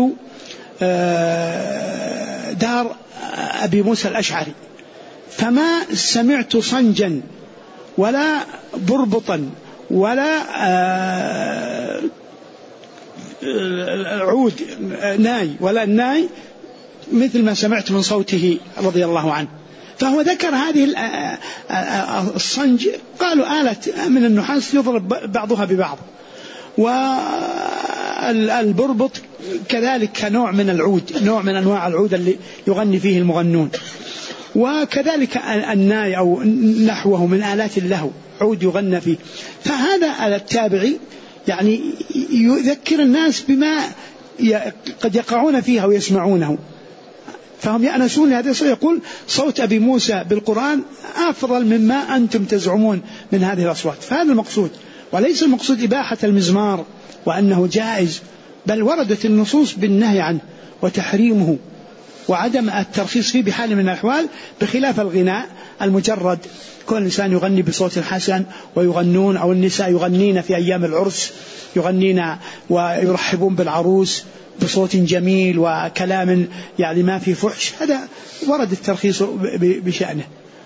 دار أبي موسى الأشعري فما سمعت صنجا ولا بربطا ولا عود ناي ولا الناي مثل ما سمعت من صوته رضي الله عنه. فهو ذكر هذه الصنج، قالوا آلة من النحاس يضرب بعضها ببعض، والبربط كذلك كنوع من العود، نوع من أنواع العود اللي يغني فيه المغنون، وكذلك الناي أو نحوه من آلات اللهو، عود يغنى فيه. فهذا التابعي يعني يذكر الناس بما قد يقعون فيها ويسمعونه، فهم يأنسون. هذا يقول: صوت أبي موسى بالقرآن أفضل مما أنتم تزعمون من هذه الأصوات. فهذا المقصود، وليس المقصود إباحة المزمار وأنه جائز، بل وردت النصوص بالنهي عنه وتحريمه وعدم الترخيص فيه بحال من الأحوال، بخلاف الغناء المجرد، كل إنسان يغني بصوت حسن ويغنون، أو النساء يغنين في أيام العرس، يغنين ويرحبون بالعروس بصوت جميل وكلام يعني ما في فحش، هذا ورد الترخيص بشأنه.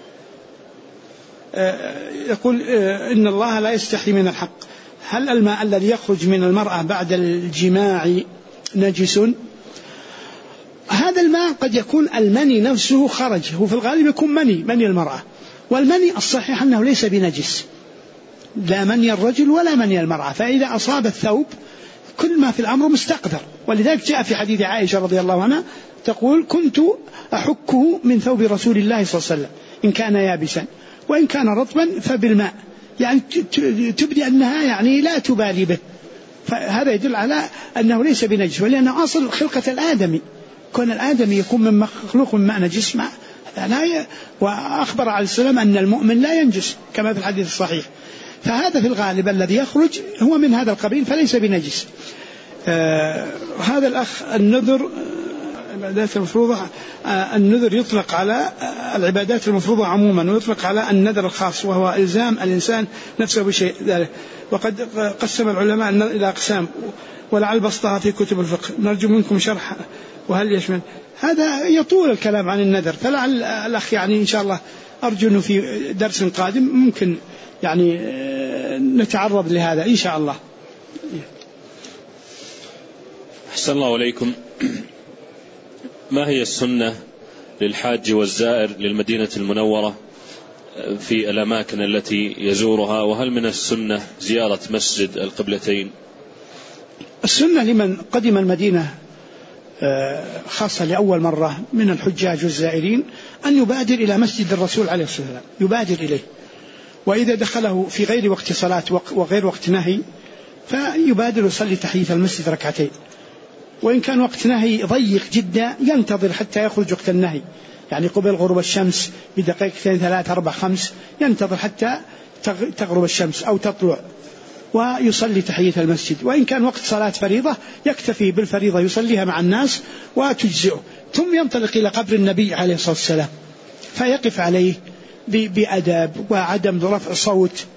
يقول: إن الله لا يستحي من الحق، هل الماء الذي يخرج من المرأة بعد الجماع نجس؟ هذا الماء قد يكون المني نفسه خرج، هو في الغالب يكون مني المرأة، والمني الصحيح أنه ليس بنجس، لا مني الرجل ولا مني المرأة، فإذا أصاب الثوب كل ما في الأمر مستقدر. ولذلك جاء في حديث عائشة رضي الله عنها تقول: كنت أحكه من ثوب رسول الله صلى الله عليه وسلم إن كان يابسا، وإن كان رطبا فبالماء، يعني تبدي أنها يعني لا تبالي به، فهذا يدل على أنه ليس بنجس، ولأنه أصل خلقة الآدمي، كون الآدمي يكون من مخلوق من ماء نجس وأخبر عليه السلام أن المؤمن لا ينجس كما في الحديث الصحيح. فهذا في الغالب الذي يخرج هو من هذا القبيل فليس بنجس. هذا الأخ النذر العبادات المفروضة النذر يطلق على العبادات المفروضة عموما، ويطلق على النذر الخاص وهو إلزام الإنسان نفسه بشيء ذلك. وقد قسم العلماء إلى أقسام، ولعل بسطها في كتب الفقه، نرجو منكم شرح وهل يشمل هذا. يطول الكلام عن النذر، فلعل الأخ يعني إن شاء الله أرجو أنه في درس قادم ممكن يعني نتعرض لهذا إن شاء الله. أحسن الله إليكم. ما هي السنة للحاج والزائر للمدينة المنورة في الأماكن التي يزورها، وهل من السنة زيارة مسجد القبلتين؟ السنة لمن قدم المدينة خاصة لأول مرة من الحجاج والزائرين أن يبادر إلى مسجد الرسول عليه الصلاة والسلام، يبادر إليه، وإذا دخله في غير وقت صلاة وغير وقت نهي فيبادر يصلي تحية المسجد ركعتين، وإن كان وقت نهي ضيق جدا ينتظر حتى يخرج وقت النهي، يعني قبل غروب الشمس بدقيقتين 3 4 5 ينتظر حتى تغرب الشمس أو تطلع ويصلي تحية المسجد. وإن كان وقت صلاة فريضة يكتفي بالفريضة يصليها مع الناس وتجزئه، ثم ينطلق إلى قبر النبي عليه الصلاة والسلام فيقف عليه بأدب وعدم رفع صوت،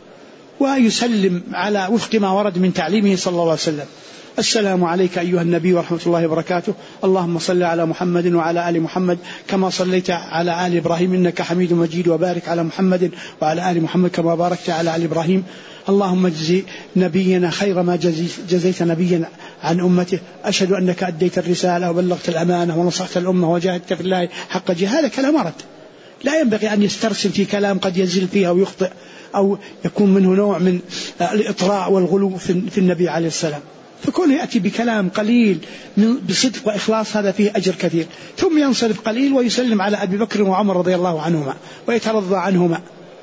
ويسلم على وفق ما ورد من تعليمه صلى الله عليه وسلم: السلام عليك أيها النبي ورحمة الله وبركاته، اللهم صل على محمد وعلى آل محمد كما صليت على آل إبراهيم إنك حميد مجيد، وبارك على محمد وعلى آل محمد كما باركت على آل إبراهيم، اللهم اجزي نبينا خير ما جزيت نبيا عن أمته، أشهد أنك أديت الرسالة وبلغت الأمانة ونصحت الأمة وجاهدت في الله حق جهاده. هذا كلام ورد، لا ينبغي أن يسترسل في كلام قد يزل فيه أو يخطئ أو يكون منه نوع من الإطراء والغلو في النبي عليه السلام. فكون يأتي بكلام قليل بصدق وإخلاص هذا فيه أجر كثير، ثم ينصرف قليل ويسلم على أبي بكر وعمر رضي الله عنهما ويترضى عنهما،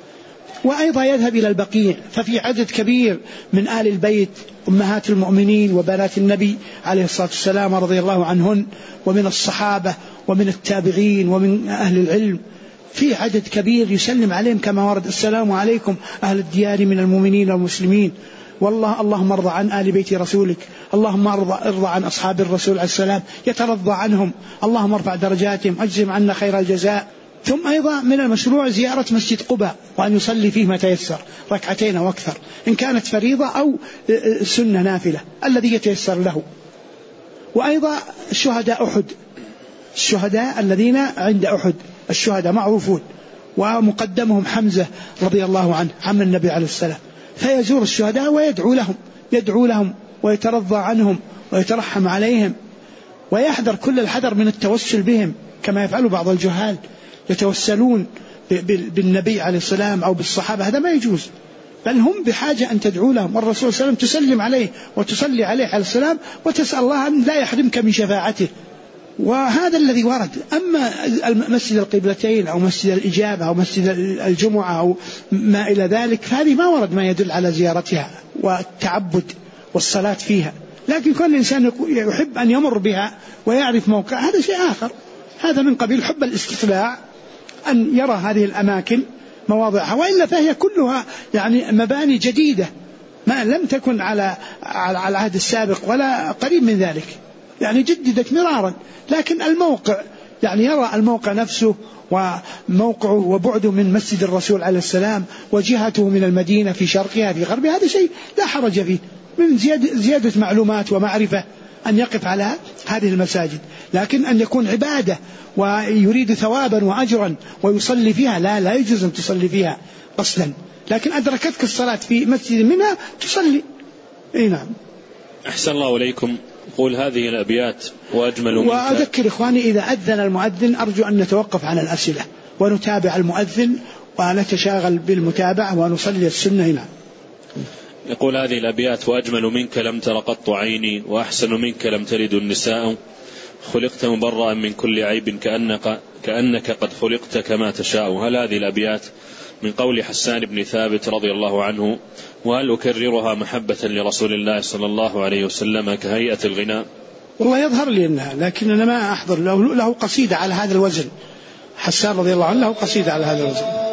وأيضا يذهب إلى البقيع، ففي عدد كبير من آل البيت أمهات المؤمنين وبنات النبي عليه الصلاة والسلام رضي الله عنهن، ومن الصحابة ومن التابعين ومن أهل العلم، في عدد كبير يسلم عليهم كما ورد: السلام عليكم أهل الديار من المؤمنين والمسلمين، والله اللهم ارضى عن آل بيت رسولك، اللهم ارضى عن أصحاب الرسول عليه السلام، يترضى عنهم، اللهم ارفع درجاتهم، أجزم عنا خير الجزاء. ثم أيضا من المشروع زيارة مسجد قباء وأن يصلي فيه ما تيسر 2 أو أكثر، إن كانت فريضة أو سنة نافلة الذي يتيسر له. وأيضا شهداء أحد، الشهداء الذين عند أحد، الشهداء معروفون، ومقدمهم حمزة رضي الله عنه عم النبي عليه السلام، فيزور الشهداء ويدعو لهم ويترضى عنهم ويترحم عليهم، ويحذر كل الحذر من التوسل بهم كما يفعل بعض الجهال، يتوسلون بالنبي عليه السلام أو بالصحابة، هذا ما يجوز، بل هم بحاجة أن تدعو لهم، والرسول صلى الله عليه وسلم تسلم عليه وتصلي عليه عليه السلام وتسأل الله أن لا يحرمك من شفاعته، وهذا الذي ورد. أما مسجد القبلتين أو مسجد الإجابة أو مسجد الجمعة أو ما إلى ذلك فهذه ما ورد ما يدل على زيارتها والتعبد والصلاة فيها، لكن كل إنسان يحب أن يمر بها ويعرف موقع هذا شيء آخر، هذا من قبيل حب الاستطلاع، أن يرى هذه الأماكن مواضعها، وإلا فهي كلها يعني مباني جديدة ما لم تكن على العهد السابق ولا قريب من ذلك، يعني جددت مرارا، لكن الموقع يعني يرى الموقع نفسه وموقعه وبعده من مسجد الرسول عليه السلام وجهته من المدينة في شرقها في غربها، هذا شيء لا حرج فيه، من زيادة معلومات ومعرفة أن يقف على هذه المساجد، لكن أن يكون عبادة ويريد ثوابا وأجرا ويصلي فيها لا يجوز أن تصلي فيها قصدا، لكن أدركتك الصلاة في مسجد منها تصلي. نعم. أحسن الله إليكم. قول هذه الأبيات وأجمل منك. وأذكر إخواني إذا أذن المؤذن أرجو أن نتوقف عن الأسئلة ونتابع المؤذن ونتشاغل بالمتابعة ونصلي السنة هنا. يقول هذه الأبيات: وأجمل منك لم تر قط عيني، وأحسن منك لم تلد النساء، خلقت مبرأ من كل عيب كأنك قد خلقت كما تشاء. هل هذه الأبيات من قول حسان بن ثابت رضي الله عنه؟ وهل أكررها محبة لرسول الله صلى الله عليه وسلم كهيئة الغناء؟ والله يظهر لي أنها، لكن أنا ما أحضر له قصيدة على هذا الوزن. حسان رضي الله عنه له قصيدة على هذا الوزن.